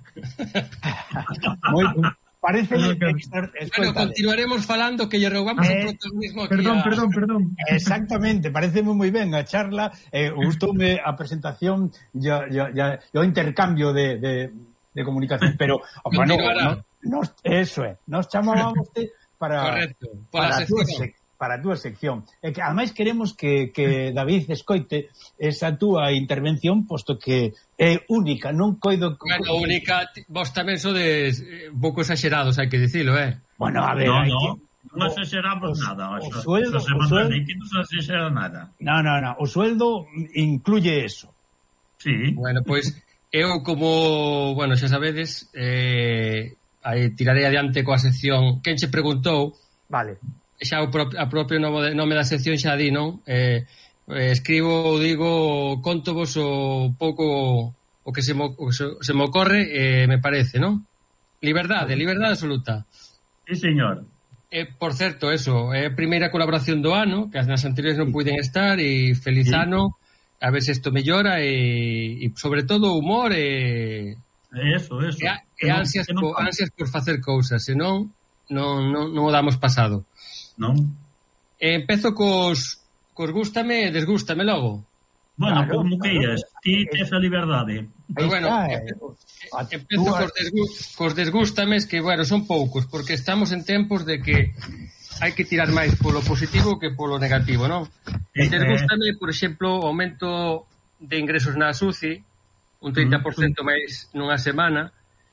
Parece bueno, continuaremos falando que lle roubamos o protagonismo aquí. Perdón. Exactamente, parece moi ben a charla, gustoume a presentación e o intercambio de comunicación, pero bueno, nos chamábamos para a túa sección. E que ademais queremos que David escoite esa túa intervención, posto que é única, non coido... Bueno, única, vos tamén sodes un pouco exagerados, hai que dicilo, Bueno, a ver... Non exageramos nada. O sueldo... Non se exagera nada. No, o sueldo incluye eso. Sí. Bueno, pois Eu, como, bueno, xa sabedes, tirarei adiante coa sección Quen che preguntou. Vale. Xa a propio nome da sección xa di, non? Escribo, digo, contovos o pouco o que se me ocorre, me parece, non? Liberdade absoluta. Sí, señor. Por certo, eso, é a primeira colaboración do ano, que as nas anteriores non puiden estar, e feliz ano, a ver se isto mellora, e sobre todo humor, Eso. E ansias por facer cousas, senón non o damos pasado. Non. Empezo cos gústame e desgústame logo. Bueno, claro, como queiras, ti tes a liberdade. Pues bueno, empezo cos desgústames, que, bueno, son poucos, porque estamos en tempos de que hai que tirar máis polo positivo que polo negativo, non? Desgústame, por exemplo, o aumento de ingresos na SUCI, un 30% máis nunha semana,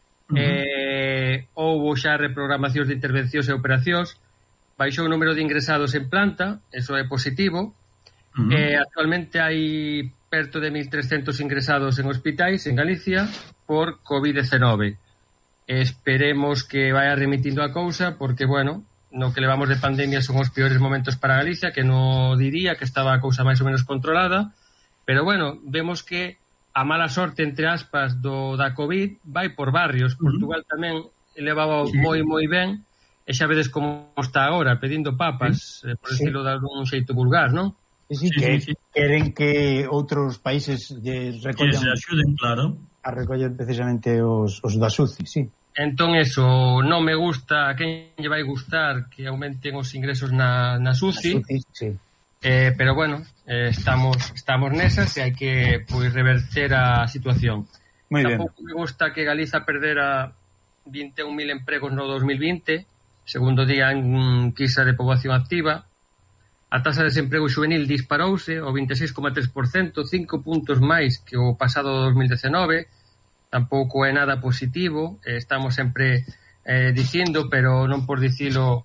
houbo xa reprogramacións de intervencións e operacións, baixou o número de ingresados en planta, eso é positivo. Actualmente hai perto de 1.300 ingresados en hospitais en Galicia por COVID-19. Esperemos que vaya remitindo a cousa, porque, bueno, no que levamos de pandemia son os peores momentos para Galicia, que non diría que estaba a cousa máis ou menos controlada, pero, bueno, vemos que a mala sorte, entre aspas, da COVID vai por barrios. Portugal tamén levaba moi ben, e xa vedes como está agora, pedindo papas, por decirlo de algún xeito vulgar, non? Sí, queren que outros países recollan, que se axuden, claro, a recoller precisamente os da SUCI, sí. Entón, eso, non me gusta, a quen lle vai gustar que aumenten os ingresos na SUCI, sí. Pero, bueno, estamos nesas e hai que, pois, reverter a situación. Moi ben. Tampouco me gusta que Galiza perdera 21.000 empregos no 2020, segundo día en quisa de poboación activa. A taxa de desemprego juvenil disparouse ao 26,3%, 5 puntos máis que o pasado 2019. Tampouco é nada positivo. Estamos sempre dicindo, pero non por dicilo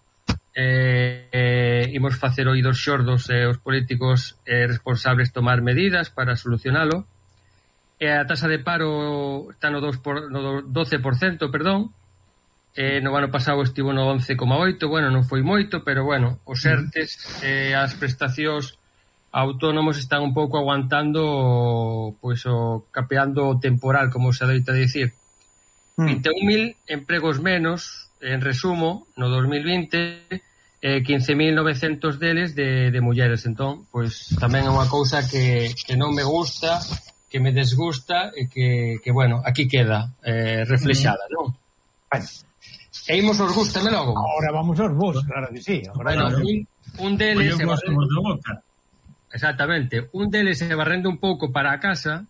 imos facer oídos xordos e os políticos responsables tomar medidas para solucionalo. E a taxa de paro está no 12%, perdón. No ano pasado estivo no 11,8%, bueno, non foi moito, pero, bueno, os ERTES as prestacións autónomos están un pouco aguantando, pois, capeando o temporal, como se adoita dicir. 21.000 empregos menos, en resumo, no 2020, 15.900 deles de mulleres. Entón, pois, tamén é unha cousa que non me gusta, que me desgusta, e que, bueno, aquí queda reflexada, non? Bueno. E imos os gústame logo. Ahora vamos aos vos, claro que sí. Bueno, un deles exactamente, un deles se barrendo un pouco para a casa,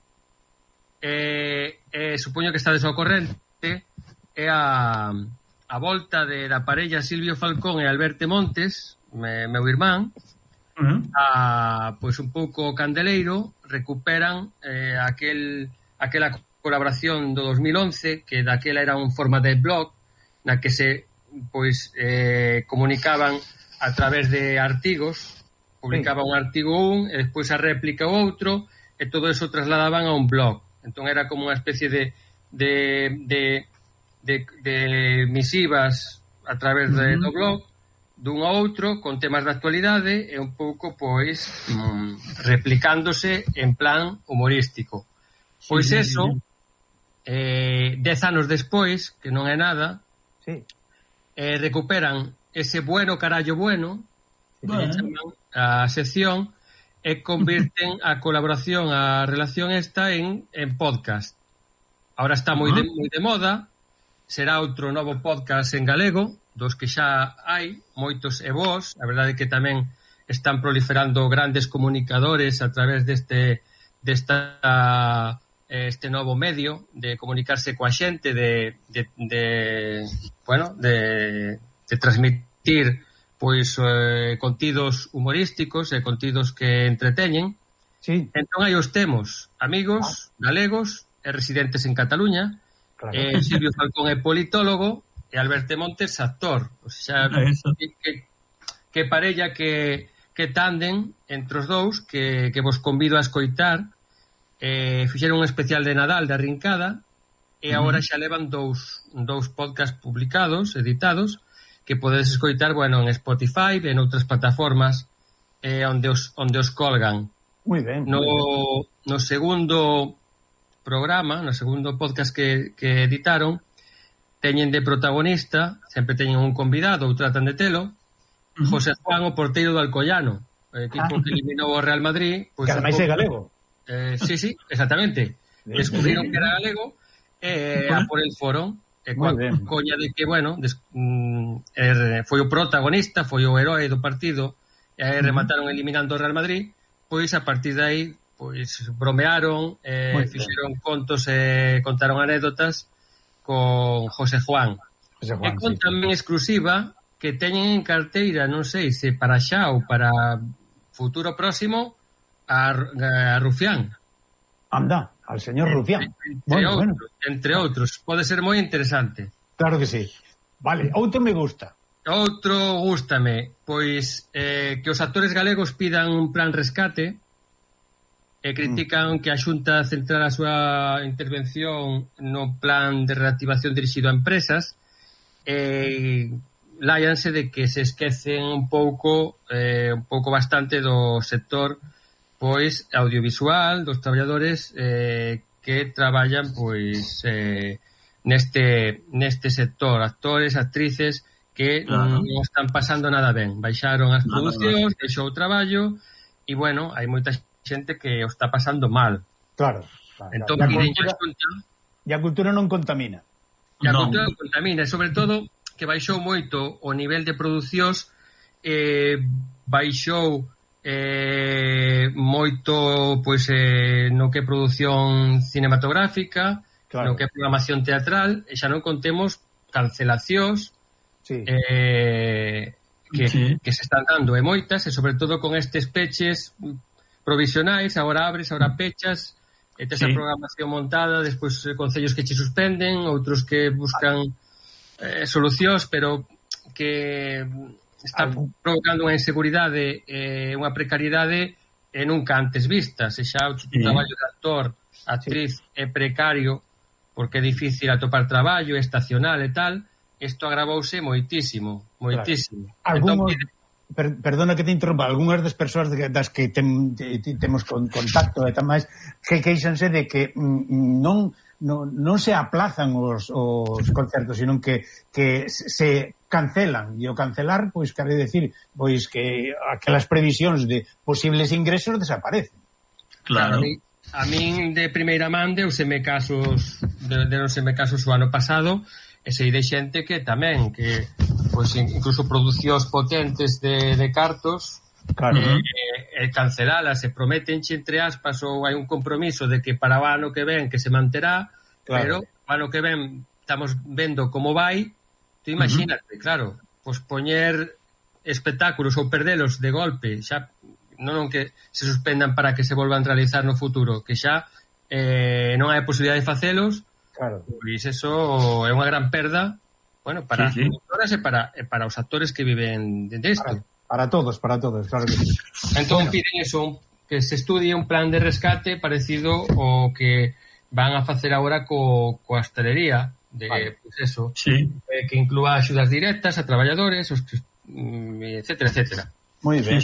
supoño que estades ao corrente, é a volta da parella Silvio Falcón e Alberto Montes, meu irmán, pois un pouco candeleiro, recuperan aquela colaboración do 2011, que daquela era un forma de blog, na que se, pois, comunicaban a través de artigos, publicaba un artigo e despois a réplica o outro, e todo eso trasladaban a un blog. Entón era como unha especie de misivas a través do blog, dun a outro, con temas de actualidade, e un pouco, pois, replicándose en plan humorístico. Pois eso, 10 anos despois, que non é nada, recuperan ese bueno carallo bueno, que le chaman a sección, e convirten a colaboración, a relación esta en podcast. Ahora está moi de moda, será outro novo podcast en galego, dos que xa hai, moitos e vos. A verdade é que tamén están proliferando grandes comunicadores a través deste novo medio de comunicarse coa xente, de transmitir, pois, contidos humorísticos e contidos que entreteñen. Sí. Entón aí os temos, amigos galegos e residentes en Cataluña. Claro. Silvio Falcón é politólogo e Alberto Montes actor. O sea, que parella, que tanden entre os dous, que vos convido a escoitar. fixeron un especial de Nadal da Rincada, e agora xa levan dous podcasts publicados, editados, que podedes escoitar, bueno, en Spotify e en outras plataformas onde os colgan. Moi ben. No segundo programa, no segundo podcast que editaron, teñen de protagonista, sempre teñen un convidado ou tratan de telo, José Juan, o porteiro do Alcoyano, equipo que eliminou o Real Madrid. Que ademais é galego. Sí, exactamente. Descubriron que era galego a por el foro, coña de que, bueno, foi o protagonista, foi o heroe do partido, e remataron eliminando o Real Madrid. Pois a partir de aí pois bromearon, fixeron contos e contaron anécdotas con José Juan. E con tamén exclusiva que teñen en carteira, non sei se para xa ou para futuro próximo, a Rufián. Anda, al señor Rufián. Entre outros. Pode ser moi interesante. Claro que sí. Vale, outro me gusta. Outro gústame, pois que os actores galegos pidan un plan rescate e critican que a Xunta centrara a súa intervención no plan de reactivación dirixido a empresas, láianse de que se esquecen un pouco bastante do sector pois audiovisual, dos traballadores que traballan pois neste sector, actores, actrices que non están pasando nada ben. Baixaron as producións, deixou o traballo e, bueno, hai moita xente que o está pasando mal. Claro. Entón, e a cultura non contamina. E a cultura non contamina, e sobre todo que baixou moito o nivel de producións, baixou moito pois no que é produción cinematográfica, no que é programación teatral, e xa non contemos cancelacións que se están dando, e moitas, e sobre todo con estes peches provisionais, agora abres, agora pechas, e tes a programación montada, despois concellos que che suspenden, outros que buscan solucións, pero que está provocando unha inseguridade e unha precariedade nunca antes vistas, e xa o traballo de actor, actriz é precario porque é difícil atopar traballo, é estacional e tal. Isto agravouse moitísimo. Perdona que te interrompa, algunhas das persoas das que temos contacto e tal máis que queixanse de que non se aplazan os concertos, sino que se cancelan, e o cancelar pois quere decir pois que aquelas previsións de posibles ingresos desaparecen. Claro. A min de primeira man deuseme casos o ano pasado, e sei de xente que tamén, que pois incluso producións potentes de cartos, cancelalas, se prometen entre aspas, ou hai un compromiso de que para o ano que ven que se manterá, pero o ano que ven estamos vendo como vai. Tú imagínate, claro, pois poñer espectáculos ou perdelos de golpe, xa non que se suspendan para que se volvan a realizar no futuro, que xa non hai posibilidade de facelos. Pois eso é unha gran perda, bueno, para as productoras e para os actores que viven desto. Para todos, claro que sí. Entón piden eso, que se estudie un plan de rescate parecido ao que van a facer agora coa hostelería, pois eso, que inclúa axudas directas a traballadores, etcétera. Moi ben,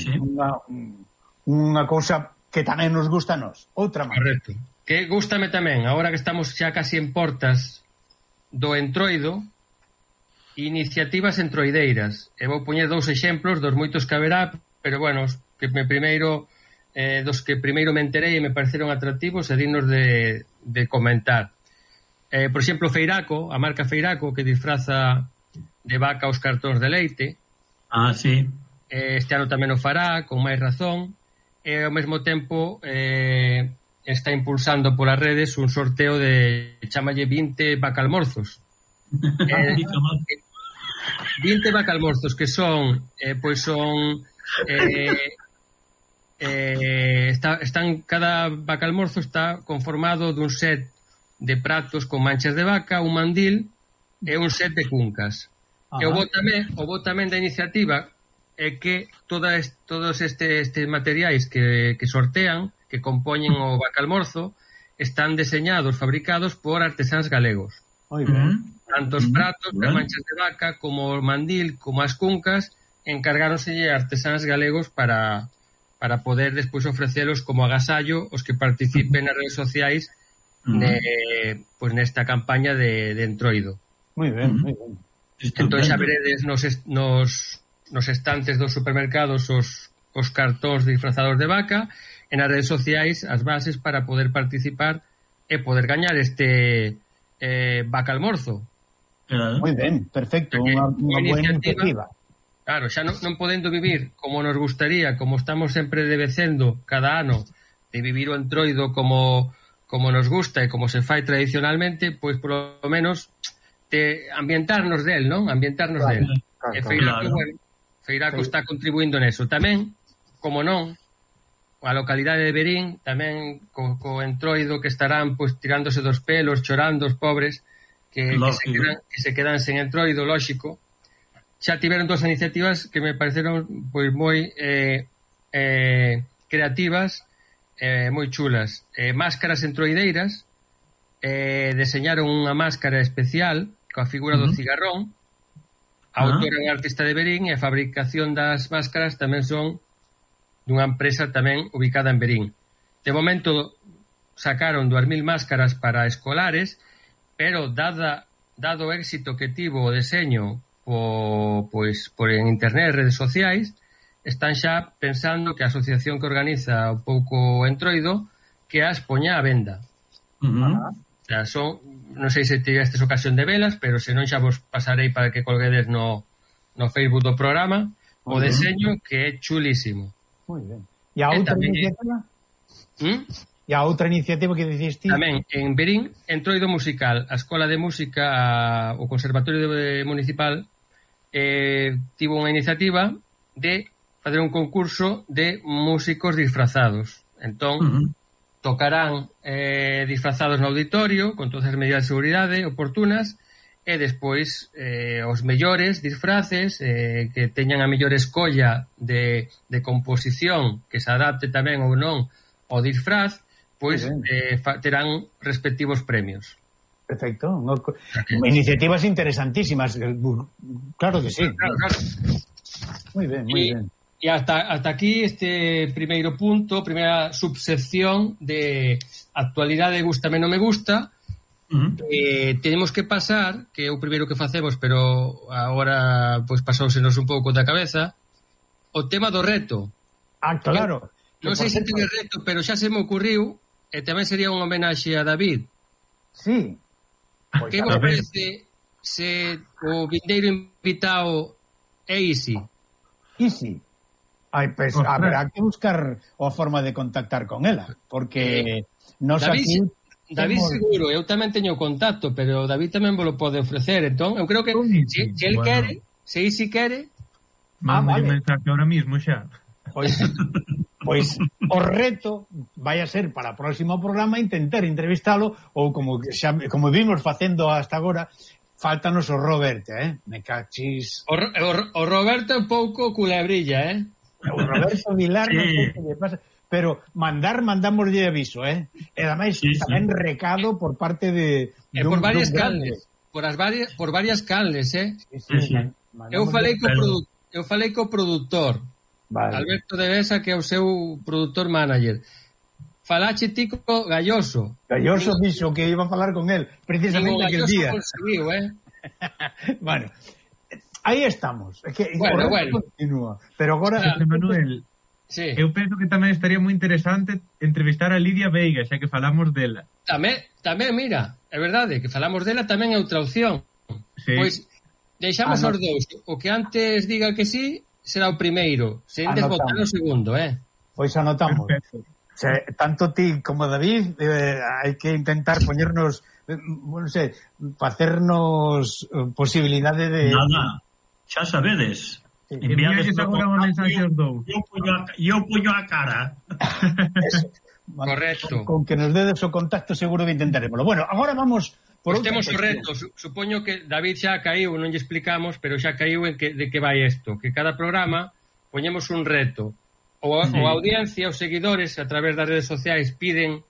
unha cousa que tamén nos gusta a nós. Outra máis. Correcto. Que gústame tamén, agora que estamos xa casi en portas do entroido, iniciativas entroideiras. E vou poñer 2 exemplos dos moitos que haberá, pero bueno, dos que primeiro me enterei e me pareceron atractivos e dignos de comentar. Por exemplo, Feiraco, a marca Feiraco, que disfraza de vaca os cartóns de leite. Este ano tamén o fará, con máis razón, e ao mesmo tempo está impulsando polas redes un sorteo de, chámalle 20 vacalmorzos. 20 vacalmorzos que son cada vacalmorzo está conformado dun set de pratos con manchas de vaca, un mandil e un set de cuncas. E o bo tamén da iniciativa é que todos estes materiais que sortean que compoñen o bacalmorzo están deseñados, fabricados por artesáns galegos. Moi ben. Tanto os pratos, as manchas de vaca, como o mandil, como as cuncas, encargáronselle artesáns galegos para poder despois ofrecelos como agasallo os que participen nas redes sociais pois nesta campaña de Entroido. Moi ben, moi ben. Entón xa veredes nos estantes dos supermercados os cartóns disfrazados de vaca, e nas redes sociais as bases para poder participar e poder gañar este bacalmorzo. Moi ben, perfecto, unha boa iniciativa. Claro, xa non podendo vivir como nos gustaría, como estamos sempre debecendo cada ano de vivir o Entroido como nos gusta e como se fai tradicionalmente, pois polo menos ambientarnos del, non? Ambientarnos del. E Feiraco está contribuindo neso. Tamén, como non, a localidade de Verín, tamén co Entroido que estarán pois tirándose dos pelos, chorando os pobres que se quedan sen Entroido, lóxico. Xa tiveron dúas iniciativas que me pareceron pois moi creativas, moi chulas. Máscaras entroideiras, deseñaron unha máscara especial coa figura do cigarrón. A autora é artista de Verín e a fabricación das máscaras tamén son dunha empresa tamén ubicada en Verín. De momento sacaron 2000 máscaras para escolares, pero dado o éxito que tivo o deseño por en internet, redes sociais, están xa pensando que a asociación que organiza un pouco o Entroido que as poña a venda. O sea, non sei se tivestes ocasión de velas, pero se non xa vos pasarei para que colguedes no Facebook do programa o deseño que é chulísimo. Moi ben. E a outra iniciativa? E a outra iniciativa que diciste? Tamén, en Verín, Entroido Musical, a Escola de Música, o Conservatorio Municipal, tivo unha iniciativa de facer un concurso de músicos disfrazados. Entón, tocarán disfrazados no auditorio, con todas as medidas de seguridade oportunas, e despois os mellores disfraces que teñan a mellor escolla de composición que se adapte tamén ou non ao disfraz, pois terán respectivos premios. Perfecto. Iniciativas interesantísimas. Claro que sí. Claro. Moi ben, moi ben. E hasta aquí este primeiro punto, primeira subsección de actualidade gústame non me gusta. Tenemos que pasar, que é o primeiro que facemos, pero agora pois pasousenos un pouco da cabeza, o tema do reto. Claro. Non sei se ten reto, pero xa se me ocurriu, e tamén sería unha homenaxe a David. Sí. Que vos parece se o vindeiro invitado é Isi? Isi? Pues habrá que buscar a forma de contactar con ela, porque nos aquí... David seguro, eu tamén teño contacto, pero David tamén vos lo pode ofrecer, entón, eu creo que se el quere, se Isi quere... Manda un mensaje ahora mismo xa. Pois o reto vai a ser para o próximo programa intentar entrevistalo, ou como vimos facendo hasta agora, faltanos o Roberto, me cachis. O Roberto é un pouco culebrilla, O Roberto Vilar, non sei que lle pasa, pero mandamos de aviso, e ademais tamén recado por parte de por varias canles, por varias canles, Eu falei co produtor. Vale. Alberto de Besa, que é o seu produtor manager. Falache ti co Galloso. Galloso dixo que iba a falar con él precisamente aquel día. Conseguiu, Bueno, aí estamos. É que bueno. Continúa. Pero agora, Manuel, eu penso que tamén estaría moi interesante entrevistar a Lidia Veiga, xa que falamos dela. Tamén, mira, é verdade que falamos dela, tamén é outra opción. Pois deixamos os dous. O que antes diga que sí será o primeiro, sen desbotar o segundo, Pois anotamos. Tanto ti como David hai que intentar poñernos, non sei, facernos posibilidade de... Nada, xa sabedes. Envíalles agora un mensaje aos dous. Eu puño a cara. Correcto. Con que nos dedes o contacto seguro que intentaremos. Bueno, agora vamos... Pois temos o reto, supoño que David xa caiu, non lle explicamos, pero xa caiu de que vai isto, que cada programa poñemos un reto. ou a audiencia, os seguidores, a través das redes sociais, piden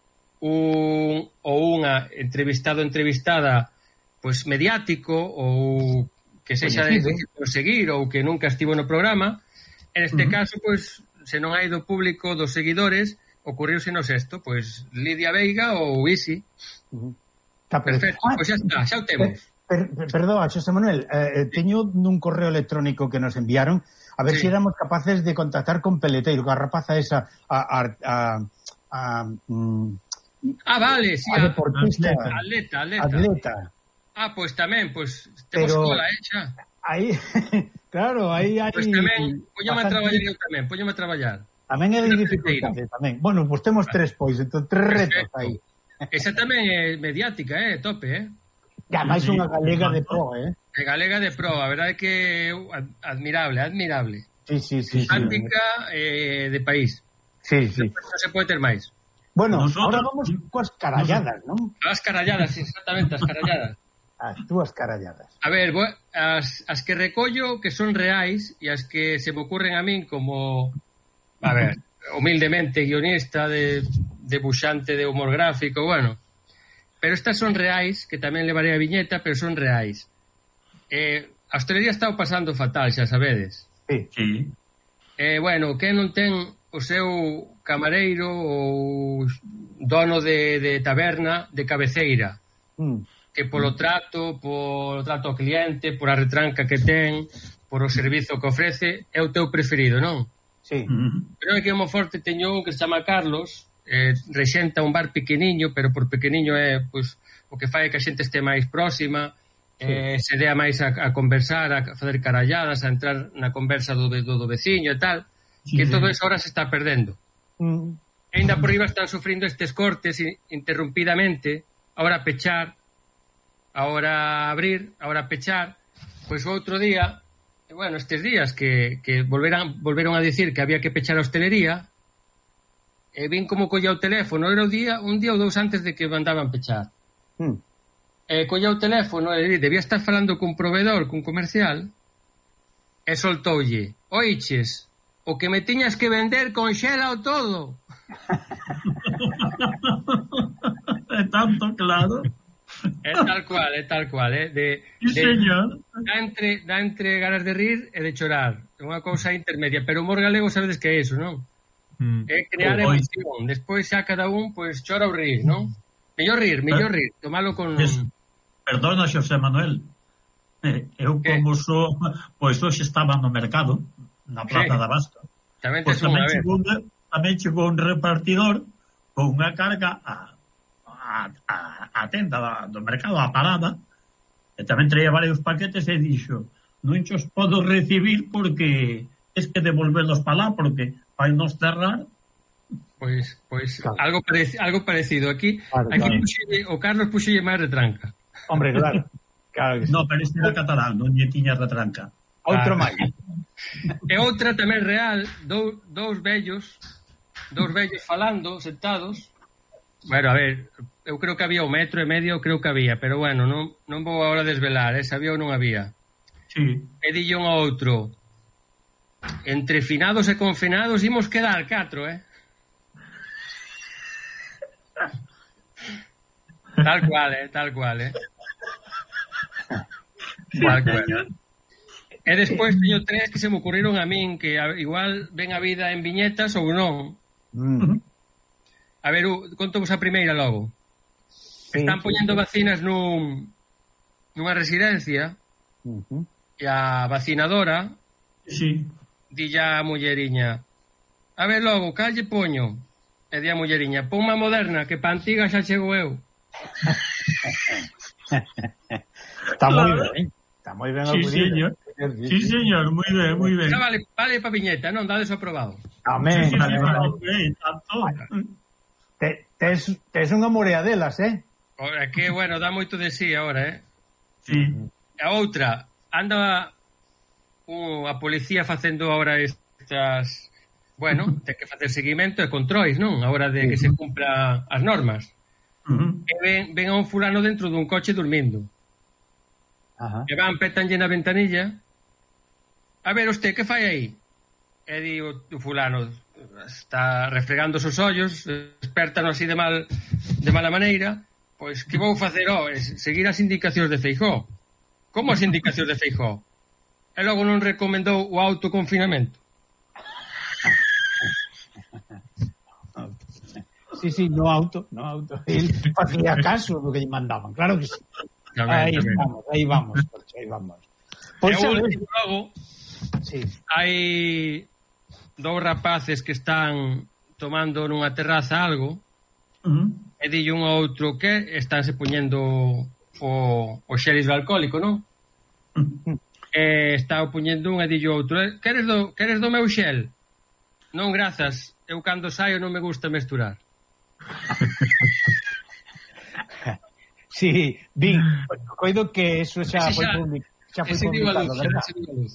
unha entrevistada pois mediático ou que sexa difícil conseguir ou que nunca estivo no programa. En este caso, pois, se non hai do público dos seguidores, ocurriusenos isto, pois Lidia Veiga ou Isi. Perfecto, pois xa está, xa o temos. Perdoa, Xosé Manuel, teño nun correo electrónico que nos enviaron a ver se éramos capaces de contactar con Peleteiro, que a rapaza esa vale, sí, a deportista, atleta. Pois tamén, pois temos cola, xa. Aí, claro, aí hai... Pois tamén, póñame a traballar eu tamén, póñame a traballar. Tamén é de dificultade, tamén. Bueno, pois temos 3 entón 3 retos aí. Esa tamén é mediática, tope, E máis unha galega de pro, galega de pro, a verdade é que admirable. Sí. Simpática de país. Sí. Non se pode ter máis. Bueno, ahora vamos coas caralladas, non? As caralladas, exactamente, as caralladas. As túas caralladas. A ver, as que recollo que son reais e as que se me ocurren a min como, a ver, humildemente guionista, debuxante de humor gráfico, bueno. Pero estas son reais, que tamén levaré a viñeta, pero son reais. A hostelería está pasando fatal, xa sabedes. Sí. Bueno, que non ten o seu camareiro ou dono de taberna de cabeceira, que polo trato ao cliente, por a retranca que ten, por o servizo que ofrece, é o teu preferido, non? Sí. Pero é que o forte teño un que se chama Carlos, rexenta un bar pequeniño, pero por pequeniño é pois, o que fai que a xente este máis próxima, se dea máis a conversar, a fazer caralladas, a entrar na conversa do veciño e tal, que todo eso ahora se está perdendo. Ainda por riba están sufrindo estes cortes interrumpidamente, ahora pechar, ahora abrir, ahora pechar. Pois outro día, bueno, estes días que volveron a dicir que había que pechar a hostelería, vin como colla o teléfono, era un día ou 2 antes de que mandaban pechar. Colla o teléfono, debía estar falando cun proveedor, cun comercial, e soltoulle: oiches, o que me tiñas que vender conxela o todo. É tanto, claro. É tal cual, señor. Dá entre ganas de rir e de chorar. É unha cousa intermedia, pero o humor galego sabedes que é iso, non? É crear emoción. Despois xa cada un pois chora ou rir, non? Mellor rir, tomalo con... Perdona, Xosé Manuel. Eu como sou, pois hoxe estaba no mercado, na Plaza da Basca. Tamén chegou un repartidor con unha carga a tenda do mercado, a parada, e tamén traía varios paquetes e dixo: non os podo recibir porque es que devolverlos para lá porque vai nos cerrar. Pois claro. algo parecido aquí. Puxille, o Carlos puxille máis retranca. Hombre, claro que sí. No, pero este era catalán, non lle tiña retranca. Outro máis. E outra tamén real, dous vellos falando, sentados. Bueno, a ver, eu creo que había 1,5 metros, creo que había, pero bueno, non vou agora desvelar, se había ou non había. Sí. E dille un ao outro: entre finados e confinados imos quedar 4, Tal cual. Tal cual. E despois teño 3 que se me ocurriron a min, que igual ven a vida en viñetas ou non. A ver, conto vos a primeira logo. Están poñendo vacinas nunha residencia, e a vacinadora dille a mulleriña: a ver logo, cal lle poño? E di a mulleriña: pon unha Moderna, que pa antiga xa chego eu. Está moi ben, está moi ben. Sí, señor, moi ben. Vale pa viñeta, non? Dades aprobado. Amén. Tes unha morea delas, É que, bueno, dá moito de sí agora, Sí. A outra, anda a policía facendo agora estas... Bueno, ten que facer seguimento e controis, non? A hora de que se cumpla as normas. E ven a un fulano dentro dun coche dormindo. E van, pétanlle na ventanilla: a ver, usted, que fai aí? e di o fulano está refregando os ollos, despertan así de mala maneira, pois que vou facer seguir as indicacións de Feijóo. Como as indicacións de Feijóo? E logo non recomendou o autoconfinamento. Sí, no auto. Él facía caso do que lle mandaban, claro que sí. Aí vamos. Pois logo, hai dous rapaces que están tomando nunha terraza algo, e dille un ao outro que estánse poñendo o xel hidroalcohólico, non? E está poñendo un e dille o outro, queres do meu xel? Non, grazas, eu cando saio non me gusta mesturar. Sí, coido que eso xa foi publicado, verdad?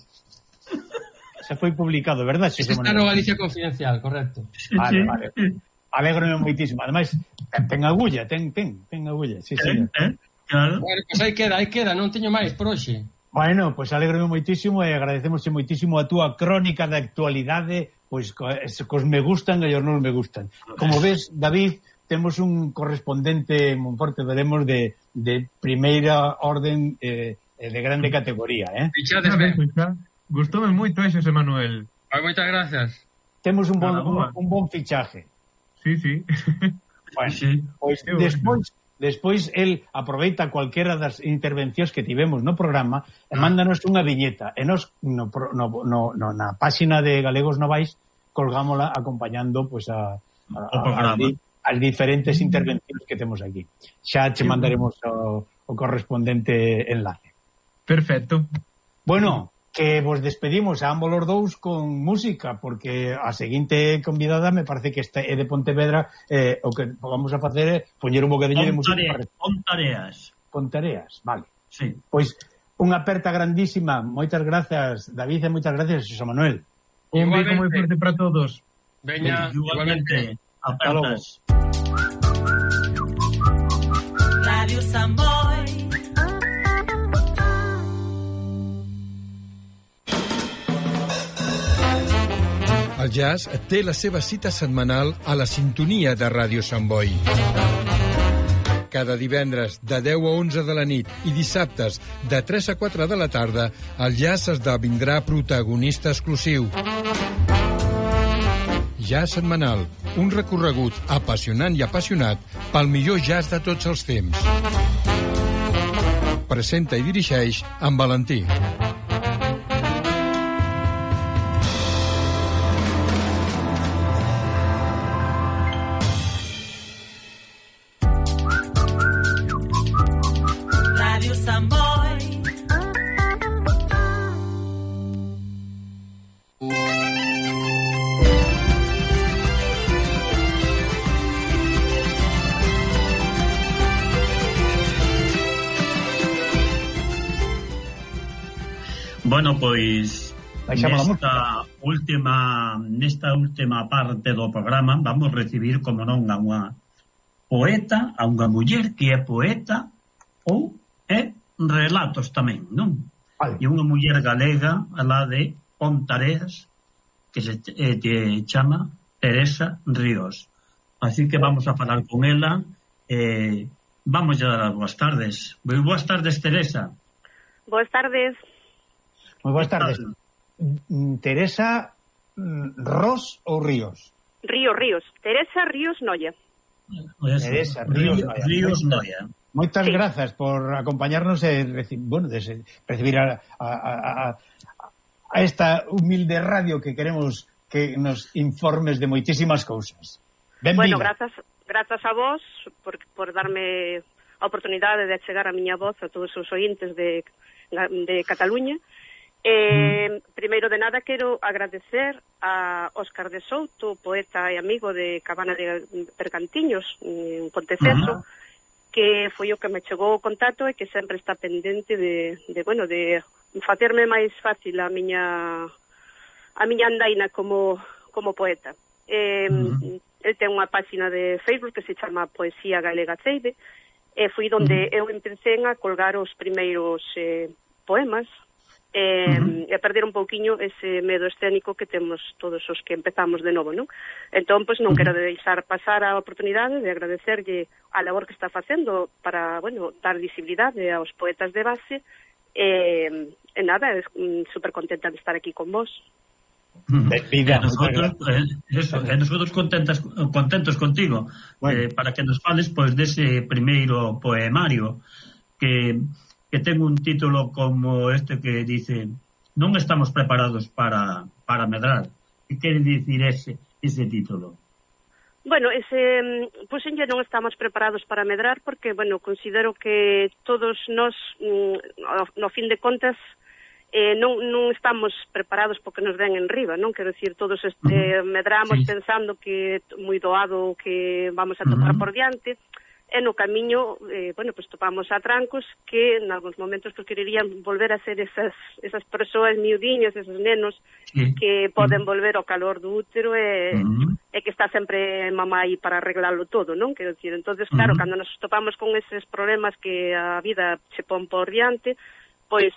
Xa foi publicado, verdad? Ese está no Galicia Confidencial, correcto. Vale. Alégrome moitísimo. Ademais, ten agulla, ten agulla. Sí. Claro. Bueno, pois aí queda, non teño máis por hoxe. Bueno, pois alégrome moitísimo e agradecemosche moitísimo a túa crónica de actualidade, pois cos me gustan e os non me gustan. Como ves, David, temos un correspondente moi forte, veremos, de primeira orden de grande categoría, Fichades ben. Gustoume moito ese, Manuel. Moitas gracias. Temos un bon fichaje. Sí. Bueno, pois despois el aproveita cualquera das intervencións que tivemos no programa e mándanos unha viñeta e nos na páxina de Galegos Novais colgámola acompañando pois as diferentes intervencións que temos aquí. Xa che mandaremos o correspondente enlace. Perfecto. Bueno, que vos despedimos a ambos os dous con música, porque a seguinte convidada me parece que é de Pontevedra, o que vamos a facer é poñer un bocadinho de música. Pontareas, vale. Sí. Pois unha aperta grandísima. Moitas grazas, David, e moitas gracias, Xosé Manuel. Un bico moi forte para todos. Veña, igualmente. Apertas. Radio Samboy. El jazz té la seva cita setmanal a la sintonia de Ràdio Sant Boi. Cada divendres de 10 a 11 de la nit i dissabtes de 3 a 4 de la tarda, el jazz esdevindrà protagonista exclusiu. Jazz setmanal, un recorregut apassionant i apassionat pel millor jazz de tots els temps. Presenta i dirigeix en Valentí. Bueno, pois nesta última parte do programa vamos recibir, como non, a unha poeta, a unha muller que é poeta ou é relatos tamén, non? Vale. E unha muller galega, a la de Pontareas, que se chama Teresa Ríos. Así que vamos a falar con ela. Vamos a dar as boas tardes. Boas tardes, Teresa. Boas tardes. Moi boas tardes. Teresa Ros ou Ríos? Ríos. Teresa Ríos Noia. Teresa Ríos Noia. Moitas grazas por acompañarnos e recibir a esta humilde radio que queremos que nos informes de moitísimas cousas. Benvida. Bueno, grazas a vos por darme a oportunidade de achegar a miña voz a todos os ointes de Cataluña. Primeiro de nada quero agradecer a Óscar de Souto, poeta e amigo de Cabana de Percantiños en Ponteceso, que foi o que me chegou o contacto e que sempre está pendente de facerme máis fácil a miña andaina como poeta. El ten unha página de Facebook que se chama Poesía Galega Ceide e foi onde eu empecé a colgar os primeiros poemas e perder un pouquiño ese medo escénico que temos todos os que empezamos de novo, non? Entón, pois non quero deixar pasar a oportunidade de agradecerlle a labor que está facendo para, bueno, dar visibilidade aos poetas de base e nada, super contenta de estar aquí con vos. Nosotros contentos contigo, para que nos fales pois dese primeiro poemario que ten un título como este que dice: non estamos preparados para medrar. Que quere dicir ese título? Bueno, pois non estamos preparados para medrar porque, bueno, considero que todos nós, no fin de contas, non estamos preparados porque nos ven en riba, non? Quero dicir, todos medramos pensando que moi doado que vamos a topar por diante, e no camiño, bueno, pues topamos atrancos que en algúns momentos pues quererían volver a ser esas persoas miudiños, esos nenos que poden volver ao calor do útero e que está sempre mamá aí para arreglarlo todo, non? Quero dicir, entonces, claro, cando nos topamos con eses problemas que a vida se pon por diante, pois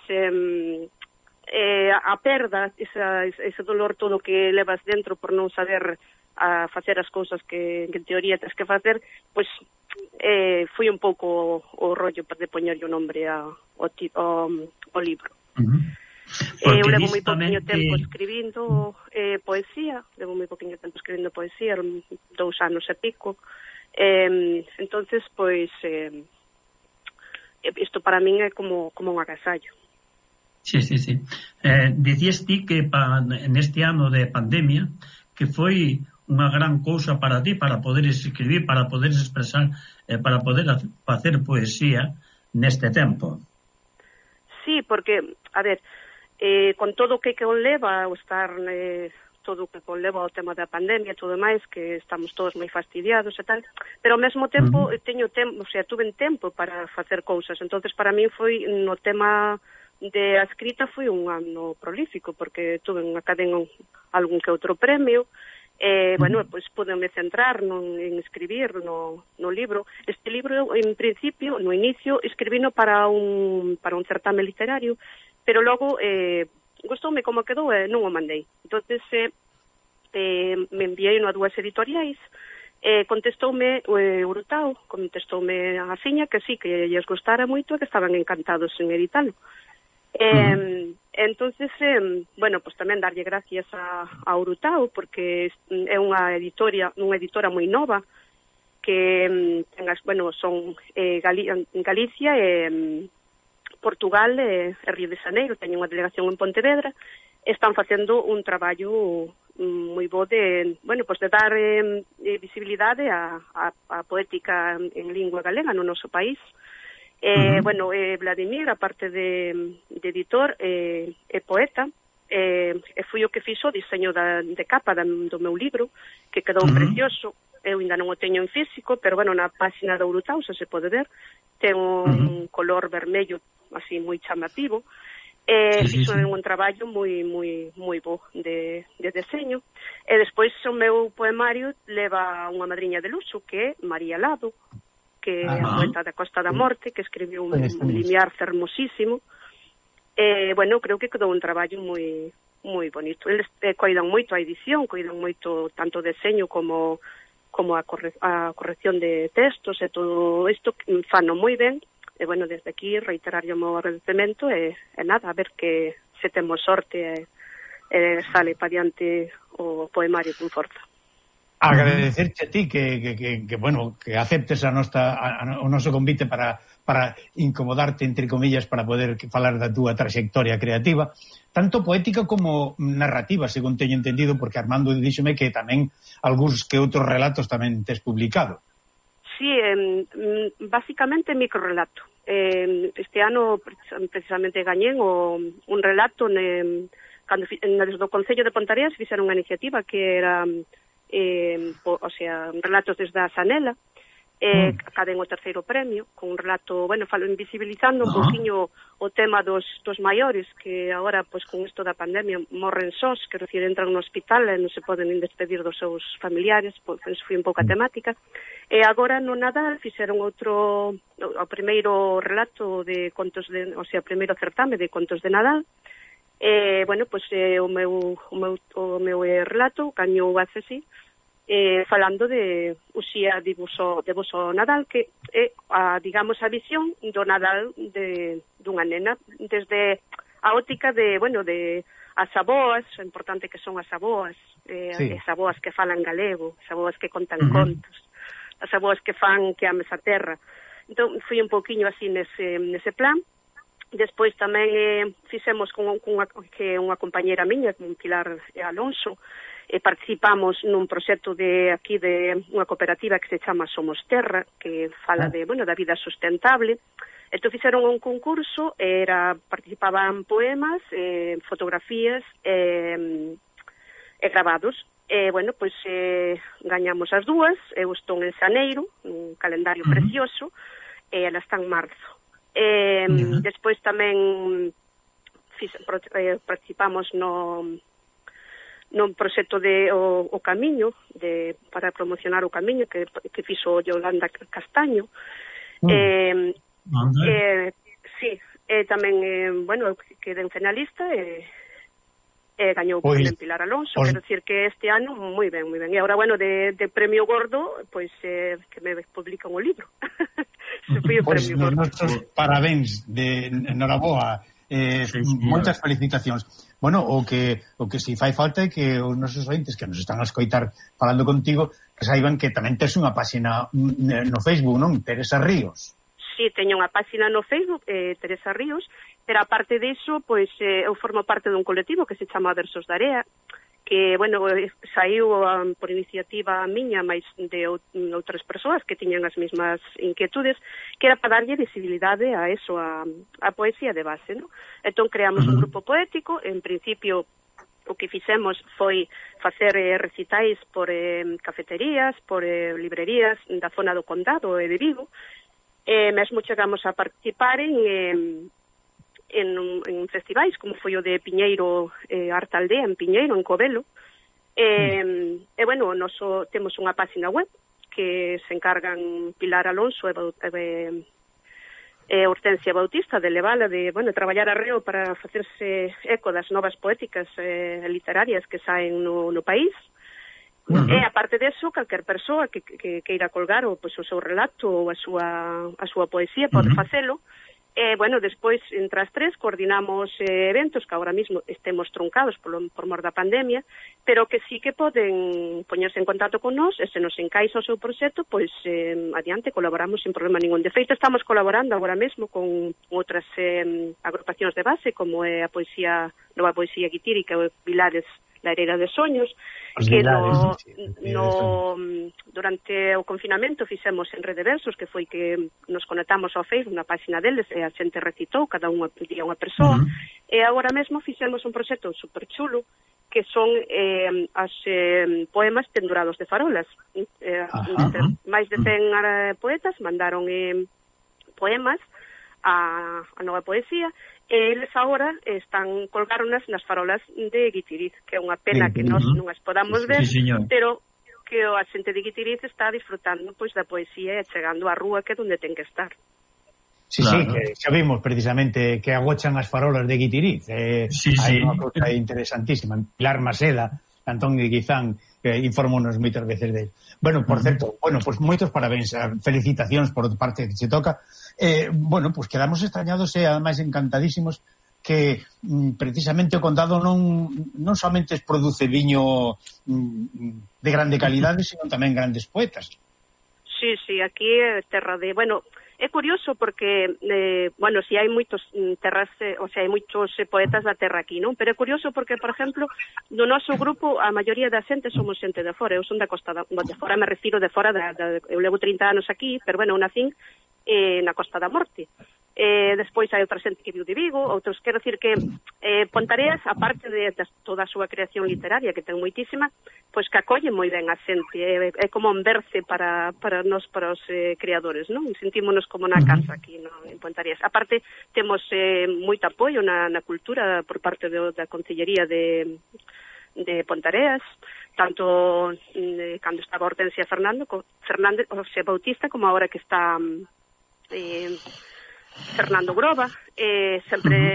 a perda, ese dolor todo que levas dentro por non saber a facer as cousas que en teoría tens que facer, pois foi un pouco o rollo de poñerlle o nombre ao libro. Eu levo moi poquinho tempo escribindo poesía, eran 2 anos e pico, entonces, pois, isto para min é como un agasallo. Sí. Dicías ti que neste ano de pandemia que foi unha gran cousa para ti, para poderes escribir, para poderes expresar, para poder facer poesía neste tempo. Sí, porque, a ver, con todo o que conleva o estar, todo o que conleva o tema da pandemia e todo máis, que estamos todos moi fastidiados e tal, pero ao mesmo tempo tuve tempo para facer cousas, entonces para min foi no tema de a escrita foi un ano prolífico, porque tuve unha cadena algún que outro premio, bueno, pois podeme centrar en escribir no libro. Este libro, en principio, no inicio, escribino para un certame literario, pero logo gustoume como quedou e non o mandei. Entonces me enviei a 2 editoriais, contestoume Urutao, contestoume a Fiña que sí, que lles gustara moito e que estaban encantados en editalo. Entonces, bueno, pues tamén darlle gracias a Urutao, porque é unha editora moi nova, que bueno, son Galicia e Portugal e Río de Xaneiro, teñen unha delegación en Pontevedra, están facendo un traballo moi bo de, bueno, pues de dar visibilidade a poética en lingua galega no noso país. Bueno, Vladimir, aparte de editor, é poeta, e fui o que fixo o diseño de capa do meu libro, que quedou precioso. Eu ainda non o teño en físico, pero, bueno, na página da Urutao se pode ver, ten un color vermello así moi chamativo, fixo un traballo moi bo de deseño, e despois o meu poemario leva unha madriña de luxo, que é María Lado, que é a poeta da Costa da Morte, que escribiu un limiar fermosísimo. Bueno, creo que quedou un traballo moi bonito. Eles coidan moito a edición, coidan moito tanto o deseño como a corrección de textos e todo isto, fano moi ben. E, bueno, desde aquí reiterarlle o meu agradecemento e nada, a ver que se temos sorte e sale pa diante o poemario con forza. Agradecerche a ti que bueno, que aceptes o noso convite para incomodarte, entre comillas, para poder falar da túa trayectoria creativa, tanto poética como narrativa, según teño entendido, porque Armando díxome que tamén algúns que outros relatos tamén tes publicado. Sí, básicamente microrelato. Este ano precisamente gañén un relato cando desde o Concello de Pontareas fixeron unha iniciativa que era o sea, relatos desde a Sanela, caden o 3º premio con un relato, bueno, invisibilizando un poquinho o tema dos maiores que agora, pois, con isto da pandemia morren sós, quero dicir, entran no hospital e non se poden despedir dos seus familiares, pois foi un pouco a temática. E agora no Nadal fixeron o primeiro relato de contos o sea, o primeiro certame de contos de Nadal, bueno, pois o meu relato gañou así, falando de Uxía de Voso Nadal, que é, digamos, a visión do Nadal dunha nena, desde a óptica de, bueno, de as aboas, o importante que son as aboas, as aboas que falan galego, as aboas que contan contos, as aboas que fan que ames a terra. Entón, fui un pouquiño así nese plan. Despois tamén fixemos con unha compañera miña, con Pilar Alonso, participamos nun proxecto aquí de unha cooperativa que se chama Somos Terra, que fala da vida sustentable. Entón fixeron un concurso, participaban poemas, fotografías e grabados. Bueno, pois gañamos as dúas, eu estou en Xaneiro, un calendario precioso, e ela está en marzo. Despois tamén participamos non proxecto de o Camiño, para promocionar o Camiño que fixo Yolanda Castaño. Sí, tamén, bueno, quedei finalista e gañou tamén Pilar Alonso, quero dicir que este ano moi ben, moi ben. E agora, bueno, de premio gordo, pois que me publican o libro. Pois nos nosos parabéns, enhoraboa, moitas felicitacións. Bueno, o que si fai falta é que os nosos ointes que nos están a escoitar falando contigo, que saiban que tamén tes unha páxina no Facebook, non? Teresa Ríos. Sí, teño unha páxina no Facebook, Teresa Ríos, pero aparte diso, pois eu formo parte dun colectivo que se chama Versos da Area, que, bueno, saiu por iniciativa miña, máis de outras persoas que tiñan as mesmas inquietudes, que era para darlle visibilidade a eso, a poesía de base, non? Entón creamos un grupo poético, en principio o que fixemos foi facer recitais por cafeterías, por librerías da zona do Condado e de Vigo, mesmo chegamos a participar en festivais, como foi o de Piñeiro, Arte Aldea, en Piñeiro, en Covelo. Bueno, temos unha página web que se encargan Pilar Alonso e Hortensia Bautista de levala, de, bueno, traballar arreo para facerse eco das novas poéticas literarias que saen no país. E aparte deso, calquer persoa que queira colgar o seu relato ou a súa poesía pode facelo. Bueno, despois, entre as tres, coordinamos eventos que agora mesmo estemos truncados por mor da pandemia, pero que sí que poden poñerse en contacto con nós, e se nos encaixa o seu proxecto, pois adiante, colaboramos sin problema ningún. De feito, estamos colaborando agora mesmo con outras agrupacións de base, como é a Nova Poesía Guitírica ou Vilares, La Herera de Soños, que durante o confinamento fixemos en Rede Versos, que foi que nos conectamos ao Facebook na página deles, e a xente recitou, cada unha pedía unha persoa, e agora mesmo fixemos un proxecto super chulo, que son as poemas pendurados de farolas. Máis de 100 poetas mandaron poemas a Nova Poesía, e eles agora colgáronas nas farolas de Guitiriz, que é unha pena que nós non as podamos ver, pero que a xente de Guitiriz está disfrutando pois da poesía e chegando á rúa, que é onde ten que estar. Sí, que xa vimos precisamente que agochan as farolas de Guitiriz. Hai unha cousa interesantísima. Pilar Maseda, Antón de Guizán, informounos moitas veces dele. Bueno, por certo, pues moitos parabéns, felicitacións por parte que se toca. Bueno, pues quedamos extrañados e ademais encantadísimos que precisamente o Condado non somente produce viño de grande calidade, sino tamén grandes poetas. Sí, aquí é terra de... Bueno, é curioso porque, si hai moitos terras, hai moitos poetas da terra aquí, non? Pero é curioso porque, por exemplo, no noso grupo, a maioría da xente somos xente de fora. Eu son da Costa de fora, me refiro de fora, eu levo 30 anos aquí, pero, bueno, eu nacín na Costa da Morte. Despois hai outra xente que viu de Vigo, outros, quero dicir que Pontareas, aparte de toda a súa creación literaria, que ten moitísima, pois que acolle moi ben a xente, é como un berce para nós, para os creadores, non? Sentímonos como na casa aquí, en Pontareas. Aparte, temos moito apoio na cultura por parte da Concellería de Pontareas, tanto cando estaba Hortensia Fernández Bautista, como agora que está Fernando Groba. Sempre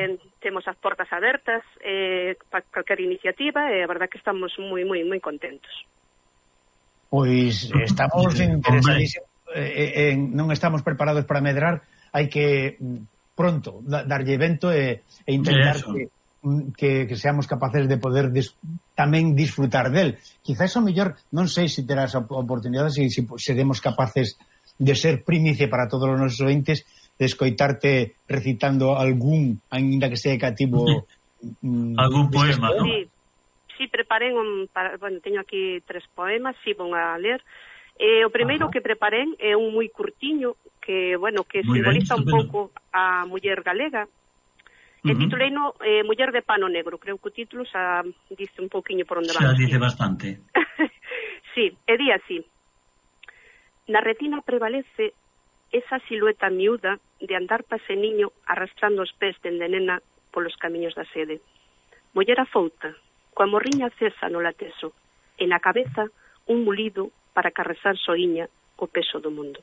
temos as portas abertas para calquer iniciativa e a verdad que estamos moi contentos. Pois estamos interesadísimos, non estamos preparados para medrar, hai que pronto darlle vento e intentar que seamos capaces de poder tamén disfrutar del. Quizás o mellor, non sei se terás a oportunidade, se seremos capaces de ser primicia para todos os nosos ointes, de escoitarte recitando algún, ainda que sea cativo, algún poema, non? Sí, preparen teño aquí 3 poemas, si vou a ler. O primeiro que preparen é un moi curtiño que simboliza un pouco a muller galega. E tituleino Muller de pano negro. Creo que o título xa dice un pouquiño por onde van. Xa dice bastante. Sí, e di así: na retina prevalece esa silueta miúda de andar pase niño arrastrando os pés dende nena polos camiños da sede. Muller afouta, coa morriña cesa no lateso, e na cabeza un mulido para carrezar soiña o peso do mundo.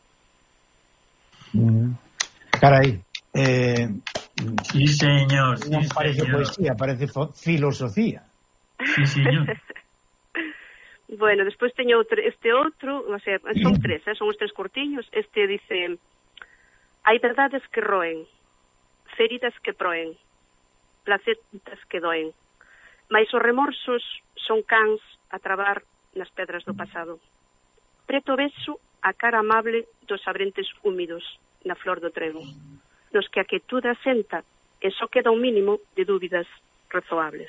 Carai, sí, señor. Non parece poesía, parece filosofía. Sí, señor. Bueno, despois teño este outro, o sea, son 3, son os 3 cortiños. Este dice: hai verdades que roen, feridas que proen, placetas que doen, mais os remorsos son cans a trabar nas pedras do pasado. Preto beso a cara amable dos abrentes húmidos na flor do trevo, nos que a quietude asenta e só queda un mínimo de dúbidas rezoables.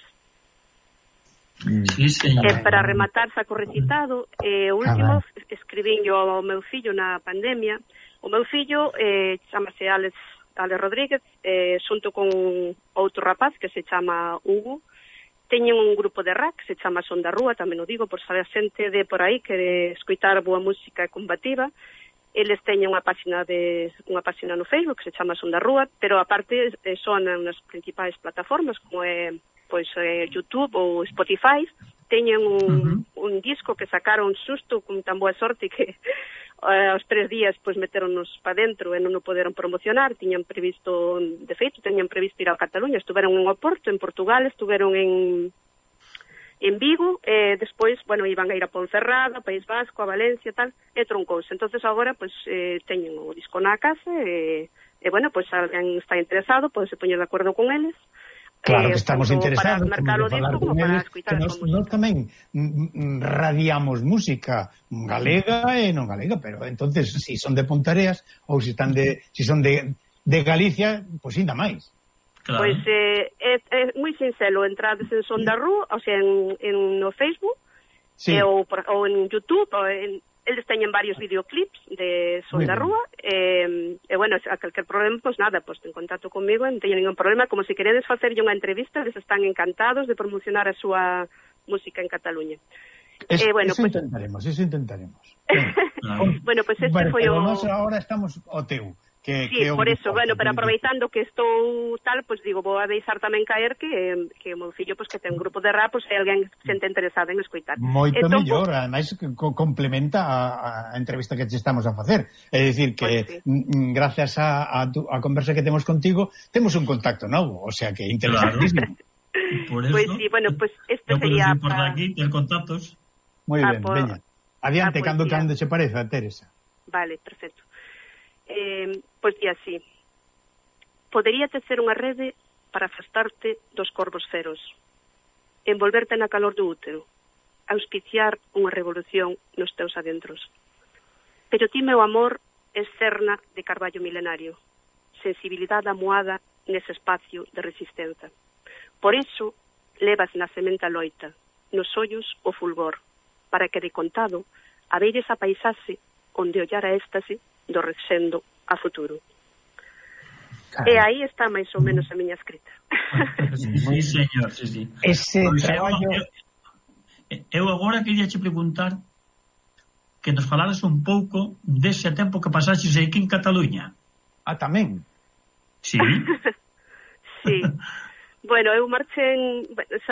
Sí, señor. Para rematar, saco recitado, o último escribín yo ao meu fillo na pandemia. O meu fillo chamase Alex Rodríguez, xunto con outro rapaz que se chama Hugo. Teñen un grupo de rap que se chama Son da Rúa, tamén o digo por se a xente de por aí que escoitar boa música combativa. Eles teñen unha página no Facebook que se chama Son da Rúa, pero aparte sonan nas principais plataformas como é YouTube ou Spotify. Teñen un disco que sacaron susto con tan boa sorte que aos 3 días meteronnos para dentro e non o poderon promocionar. Teñan previsto ir a Cataluña, estuveron en Oporto, en Portugal, estuveron en Vigo, e despois, iban a ir a Ponferrada, País Vasco, a Valencia, tal, e troncouse. Entonces agora, teñen o disco na casa e alguén está interesado, se poñer de acordo con eles. Claro que estamos interesados para mercar o disco como para escutar nós tamén radiamos música galega e non galega, pero entonces si son de Pontareas ou si son de Galicia, pois ainda máis. Claro. Pois é moi sincero, entrades en Son da Rúa, o sea, no Facebook, ou en YouTube, eles teñen varios videoclips de Son da Rúa, a calquer problema, nada, en contacto comigo, non teño ningún problema. Como se queredes facerlle unha entrevista, eles están encantados de promocionar a súa música en Cataluña. Eso intentaremos. Bueno, este foi o... Nós agora estamos o teu. Sí, por eso, pero aproveitando que estou tal, digo, vou a deixar tamén caer que o meu fillo, que ten un grupo de rap, hai alguén que se sente interesado en escoitar. Moito mellor, ademais complementa a entrevista que te estamos a facer. É dicir que gracias a conversa que temos contigo, temos un contacto novo, o sea que interesantísimo. Por eso, este sería por aquí, ter contactos. Moi ben, veña. Adiante, cando se pareza, Teresa. Vale, perfecto. Di así: podería tecer unha rede para afastarte dos corvos feros, envolverte na calor do útero, auspiciar unha revolución nos teus adentros. Pero ti, meu amor, es cerna de carballo milenario, sensibilidade amoada nese espacio de resistencia. Por iso levas na sementa loita, nos ollos o fulgor, para que de contado aveires a paisaxe onde ollar a éxtase do recendo a futuro. E aí está máis ou menos a miña escrita. Sí, señor, sí. Ese traballo... Eu agora queria che preguntar que nos falaras un pouco dese tempo que pasaxes aquí en Cataluña. Tamén? Sí. Sí. Bueno, eu marchen...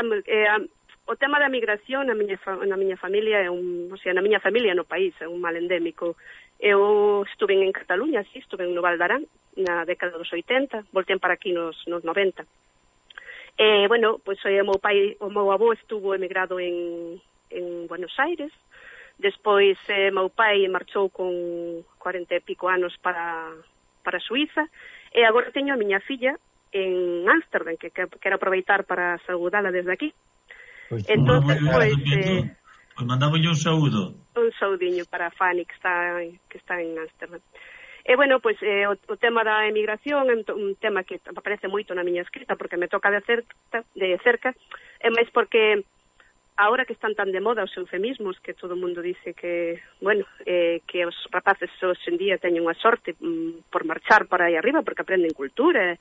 O tema da migración na miña familia na miña familia no país é un mal endémico. Eu estuve en Cataluña, estuve no Val d'Arán na década dos 80, voltén para aquí nos 90. Bueno, pois o meu avó estuvo emigrado en Buenos Aires. Despois meu pai marchou con 40 e pico anos para Suiza, e agora teño a miña filla en Ámsterdam, que quero aproveitar para saudala desde aquí. Entonces, pois mandámoslle un saúdo. Un saudiño para Fanny, que está en Ámsterdam. E, bueno, pois, o tema da emigración é un tema que aparece moito na miña escrita, porque me toca de cerca, e máis porque ahora que están tan de moda os eufemismos, que todo o mundo dice que, bueno, que os rapaces hoxe en día teñen unha sorte por marchar para aí arriba, porque aprenden cultura,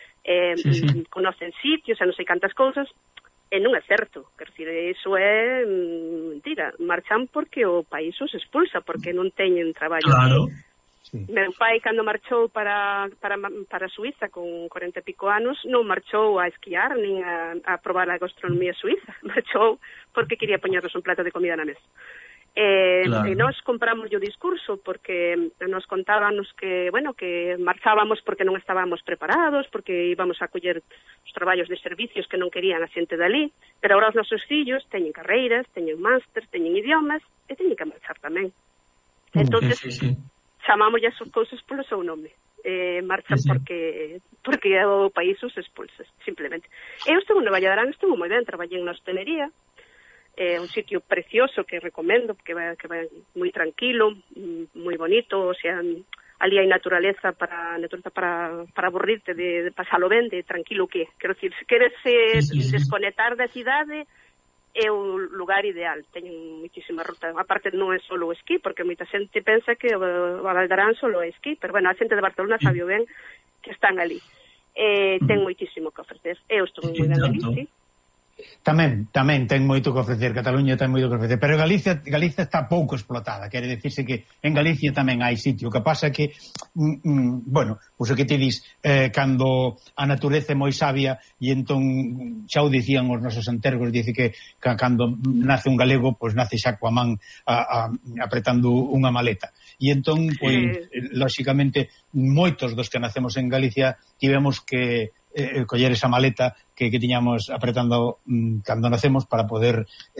conocen sitios, e non sei cantas cousas, e non é certo, quer dizer, iso é mentira, marchan porque o país os expulsa, porque non teñen traballo. Claro. Meu pai, cando marchou para Suiza con 40 e pico anos, non marchou a esquiar nin a probar a gastronomía suiza, marchou porque quería poñernos un plato de comida na mesa. Claro. E nós compramos o discurso porque nos contábamos que, bueno, que marchábamos porque non estábamos preparados, porque íbamos a coller os traballos de servicios que non querían a xente dali, pero agora os nosos fillos teñen carreiras, teñen máster, teñen idiomas e teñen que marchar tamén. Entonces, chamámoslle as cousas polo seu nome. Marchan porque o país os expulsa, simplemente. Eu estou en Nova Lladrán, estou moi ben, traballei na hostelería, un sitio precioso que recomendo, que va moi tranquilo, moi bonito, o sea, ali hai naturaleza para aburrirte, de pasalo ben, de tranquilo que, quero dicir, se queres desconectar da cidade, é o lugar ideal. Teñen moitísima ruta. Aparte, non é solo o esquí, porque moita xente pensa que o Valdarán solo é esquí, pero, bueno, a xente de Barcelona sabe ben que están ali. Ten moitísimo que ofrecer. Eu estou moi ben ali, sí. Tamén ten moito que ofrecer, Cataluña ten moito que ofrecer, pero Galicia está pouco explotada, quere dicirse que en Galicia tamén hai sitio, que pasa que bueno, pois o que te dis, cando a natureza é moi sabia, e entón xa o dicían os nosos antergos, dice que cando nace un galego, pois nace xa coa man apretando unha maleta, e entón, pois, lóxicamente, moitos dos que nacemos en Galicia tivemos que coller esa maleta que tiñamos apretando cando nacemos para poder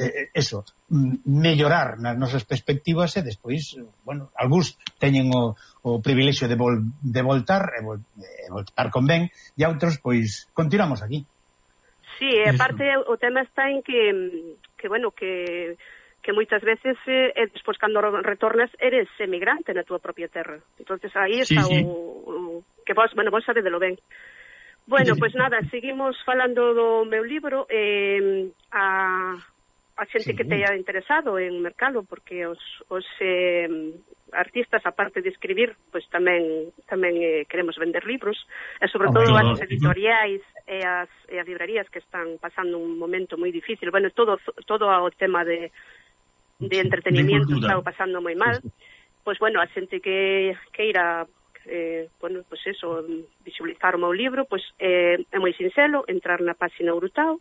mellorar nas nosas perspectivas, e despois, bueno, algúns teñen o privilexio de voltar e voltar con ben, e outros, pois, continuamos aquí. Sí, e aparte o tema está en que bueno, que moitas veces despois cando retornas eres emigrante na túa propia terra. Entonces aí está o que vos sabedelo ben. Bueno, pois nada, seguimos falando do meu libro, a xente que teña interesado en mercalo, porque os artistas, aparte de escribir, pois tamén queremos vender libros, e sobre todo as editoriais e as librerías que están pasando un momento moi difícil. Bueno, todo o tema de entretenimiento está pasando moi mal. Pois, bueno, a xente que irá bueno, pues eso, visualizar o meu libro, pues é moi sinxelo, entrar na páxina Urutao.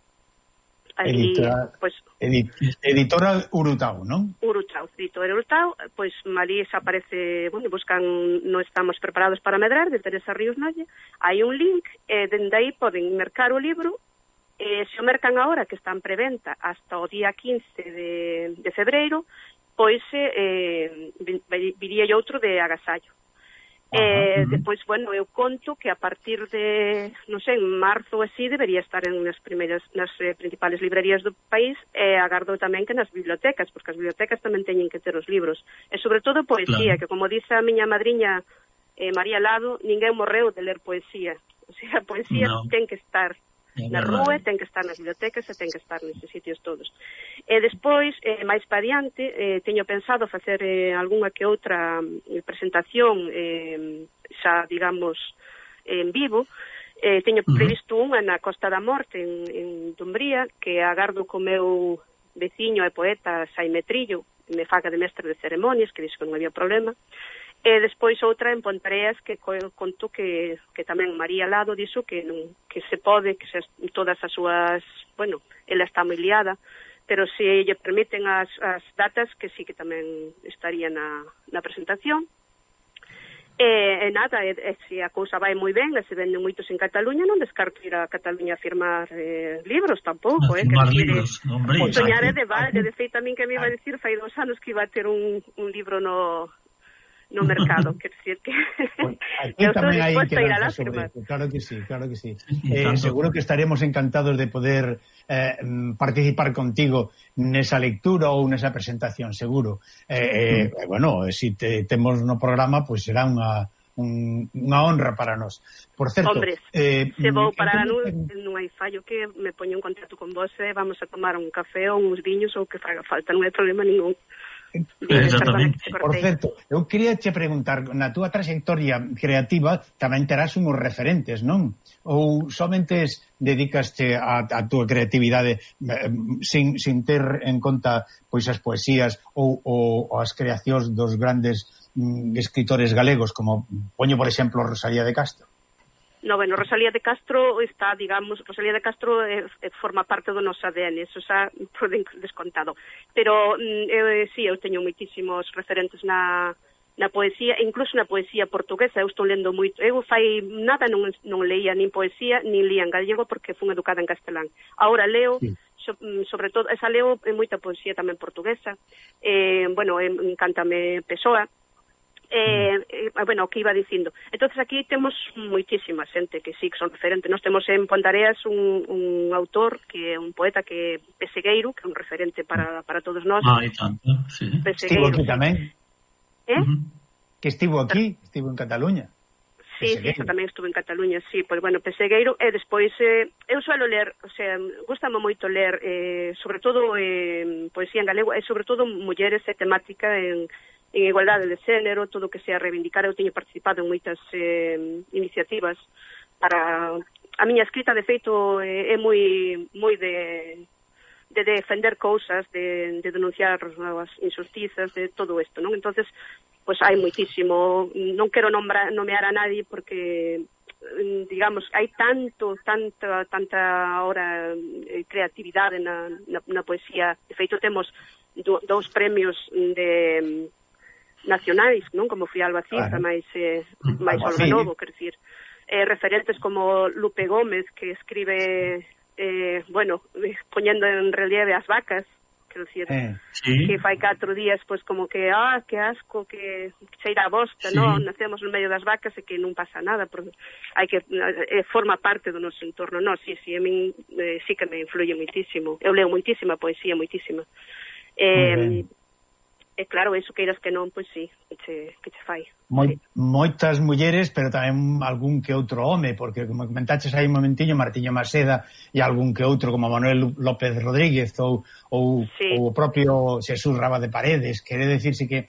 Editora Urutao, non? Editora Urutao, pois María xa aparece, bueno, buscan Non estamos preparados para medrar, de Teresa Ríos Nolle. Hai un link, dende aí poden mercar o libro, se o mercan agora, que está en preventa hasta o día 15 de febreiro, pois viría outro de agasallo. Depois, bueno, eu conto que a partir de, non sei, en marzo así debería estar nas principales librerías do país, e agardo tamén que nas bibliotecas, porque as bibliotecas tamén teñen que ter os libros, e sobre todo poesía, que como dice a miña madriña María Lado, ninguén morreu de ler poesía, o sea, a poesía ten que estar na rúa, ten que estar nas bibliotecas e ten que estar neses sitios todos. E despois, máis pa diante, teño pensado facer algunha que outra presentación xa, digamos, en vivo. Teño previsto unha na Costa da Morte, en Dumbría, que agardo co meu veciño e poeta Xaime Trillo, me faga de mestre de ceremonias, que dixo que non había problema. E despois outra en Pontareas, que conto que tamén María Lado dixo que se pode, que todas as súas, bueno, ela está moi liada, pero se lle permiten as datas, que sí que tamén estaría na presentación. E nada, se a cousa vai moi ben, se venden moitos en Cataluña, non descarto ir a Cataluña a firmar libros tampouco, firmar libros, hombre. O soñar é de balde, de feito a min que me iba a dicir fai 2 anos que iba a ter un libro no mercado, quer decir que aquí tamén hai que lanzar sobre eso. Claro que sí, claro que sí. Seguro que estaremos encantados de poder participar contigo nesa lectura ou nesa presentación, seguro. Bueno, se temos no programa, pois será unha honra para nós. Por certo, hombre, se vou parar non hai fallo que me poño en contacto con vos e vamos a tomar un café ou uns viños ou que faga falta, non hai problema ningún. Por certo, eu queria te preguntar, na túa trayectoria creativa tamén terás unhos referentes, non? Ou somente dedicaste a túa creatividade sin ter en conta pois as poesías ou as creacións dos grandes escritores galegos, como poño por exemplo Rosalía de Castro? No, bueno, Rosalía de Castro está, digamos, Rosalía de Castro forma parte do noso ADN, eso xa por descontado. Pero, sí, eu teño moitísimos referentes na poesía, incluso na poesía portuguesa, eu estou lendo moito. Eu fai nada non leía nin poesía, nin lía en gallego, porque fun educada en castelán. Ahora leo, sobre todo, esa leo moita poesía tamén portuguesa. Bueno, encántame Pessoa. Bueno, o que iba dicindo. Entonces aquí temos moitísima xente que sí que son referentes. Nós temos en Pontareas un autor, que é un poeta que é Pesegueiro, que é un referente para todos nós. E tanto, sí. Estivo aquí tamén. Que estivo aquí, estivo en Cataluña. Sí, eso tamén estuve en Cataluña, sí, pois bueno, Pesegueiro, e despois eu suelo ler, o sea, gustame moito ler, sobre todo poesía en galego, e sobre todo mulleres e temática en igualdade de xénero, todo o que sea reivindicar. Eu teño participado en moitas iniciativas para... A miña escrita, de feito, é moi de defender cousas, de denunciar as injustizas, de todo isto, non? Entonces, pois hai moitísimo... Non quero nomear a nadie porque, digamos, hai tanta hora creatividade na poesía. De feito, temos 2 premios nacionais, non? Como foi Alba Cifra, máis Olga Novo, quer dicir, referentes como Lupe Gómez, que escribe, bueno, poñendo en relieve as vacas, quer dicir, que fai 4 días, pois como que, que asco, que cheira a bosta, non? Nacemos no medio das vacas e que non pasa nada, porque hai que forma parte do noso entorno. Non, sí, a min sí que me influye moitísimo. Eu leo moitísima poesía, moitísima. E claro, eso queiras que non, pois sí, que che fai. Moitas mulleres, pero tamén algún que outro home, porque como comentaches aí un momentiño, Martiño Maseda e algún que outro como Manuel López Rodríguez ou o propio Xesús Raba de Paredes, quere decirse que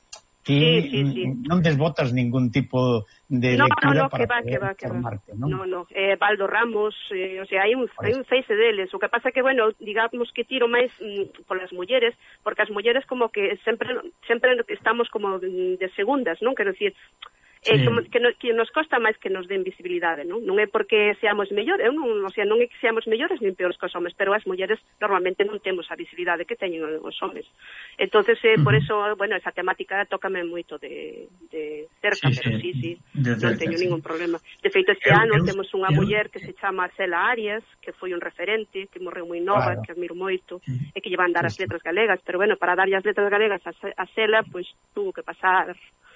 non desbotas ningún tipo de lectura para poder formarte, non? No, Baldo Ramos, o sea, hai un feixe deles. O que pasa que, bueno, digamos que tiro máis polas mulleres, porque as mulleres como que sempre estamos como de segundas, non? Quero dicir, que nos costa máis que nos den visibilidade, non? Non é porque seamos mellores, o sea, non é que seamos mellores nin peores que os homes, pero as mulleres normalmente non temos a visibilidade que teñen os homes. Entonces, por eso, bueno, esa temática tócame moito de cerca, pero sí, non teño ningún problema. De feito, este ano temos unha muller que se chama Cela Arias, que foi un referente, que morreu moi nova, que admiro moito, e que llevan dar as letras galegas, pero bueno, para darlle as letras galegas a Cela, pois tuvo que pasar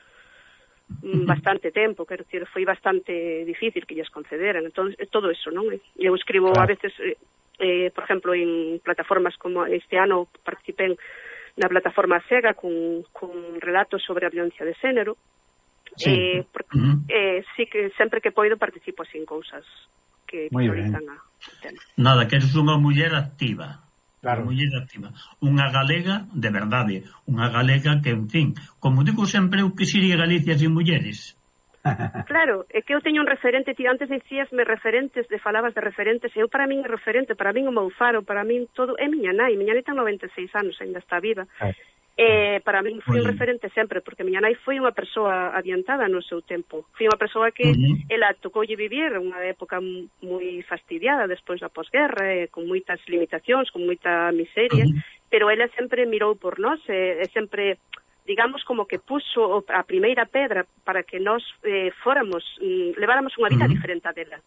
bastante tempo, quero dicir, foi bastante difícil que lles concederan. Entón, todo eso, non? Eu escribo a veces, por exemplo, en plataformas como este ano participei na plataforma Sega con relatos sobre a violencia de xénero. Sí, que sempre que poido participo así en cousas que visualizan o tema. Nada, que eres unha muller activa. Claro. Unha muller activa. Unha galega, de verdade, unha galega que, en fin, como digo sempre, eu quisiría Galicia sin mulleres. Claro, é que eu teño un referente, ti antes dicíasme referentes, falabas de referentes, eu para min é referente, para min o meu faro, para min todo, é miña nai ten 96 anos, ainda está viva. Para min foi un referente sempre, porque miña nai foi unha persoa adiantada no seu tempo. Foi unha persoa que ela tocoulle vivir unha época moi fastidiada despois da posguerra, con moitas limitacións, con moita miseria, pero ela sempre mirou por nós, e sempre digamos, como que puso a primeira pedra para que nós leváramos unha vida diferente a dela.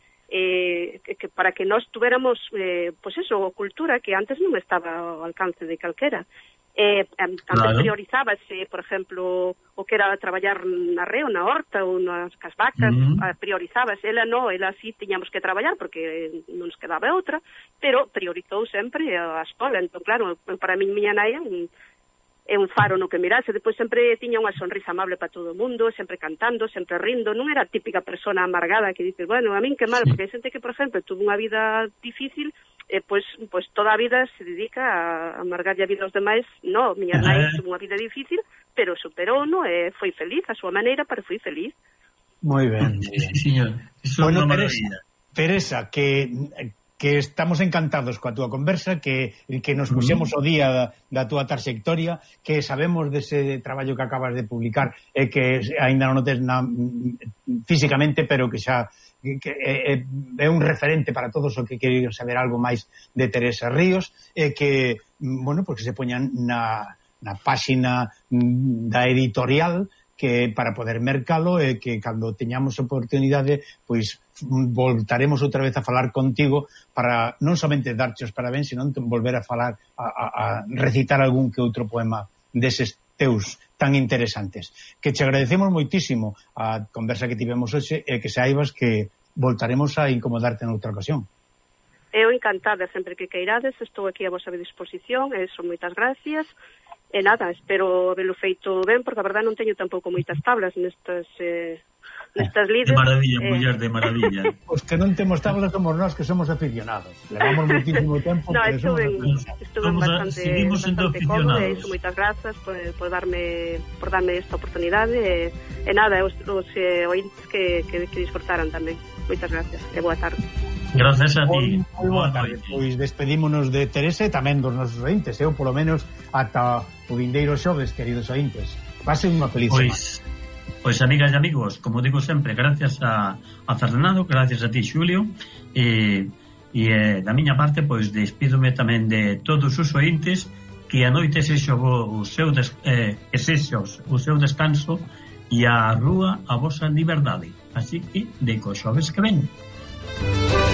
Que para que nós tuéramos, pois eso, cultura que antes non estaba ao alcance de calquera. Antes priorizábase, por exemplo, o que era traballar na reo, na horta ou nas casvacas, priorizábase. Ela sí tiñamos que traballar porque non nos quedaba outra, pero priorizou sempre a escola. Entón, claro, para min miña nai é un faro no que mirase. Depois sempre tiña unha sonrisa amable para todo o mundo, sempre cantando, sempre rindo. Non era a típica persona amargada que dices, bueno, a min que mal, porque hai xente que, por exemplo, tuvo unha vida difícil, pois toda a vida se dedica a amargarlle a vida aos demais. No, miña nai tuvo unha vida difícil, pero superou, no, e foi feliz a súa maneira, pero foi feliz. Moi ben. Sí, señor. Bueno, Teresa, que estamos encantados coa túa conversa, que nos puxemos o día da túa trayectoria, que sabemos dese traballo que acabas de publicar e que aínda non o tes físicamente, pero que xa é un referente para todos o que queren saber algo máis de Teresa Ríos, e que, bueno, porque se poñan na páxina da editorial, que para poder mercalo, e que cando teñamos oportunidade, pois voltaremos outra vez a falar contigo para non somente darte os parabéns, senón volver a falar, a recitar algún que outro poema deses teus tan interesantes. Que te agradecemos moitísimo a conversa que tivemos hoxe, e que saibas que voltaremos a incomodarte noutra ocasión. Eu encantada, sempre que queirades, estou aquí a vosa disposición, e son moitas gracias. E nada, espero haberlo feito ben, porque a verdade non teño tampouco moitas tablas nestas lides. De maravilla, muller, de maravilla. Os que non temos tablas somos nós, que somos aficionados. Levamos moitísimo tempo, pero somos bastante cómodo, e iso, moitas grazas por darme esta oportunidade, e nada, os ointes que disfrutaran tamén. Moitas gracias, e boa tarde. Gracias a ti. Moi boa tarde. Pois despedímonos de Teresa e tamén dos nosos ointes, eu polo menos ata o vindeiro xoves, queridos ointes. Pasen unha feliz semana. Pois amigas e amigos, como digo sempre, gracias a Fernando, gracias a ti, Xulio, e da miña parte, pois despídome tamén de todos os ointes, que a noite sexa o seu descanso e a rúa a vosa liberdade. Así que, de co xoves que ven.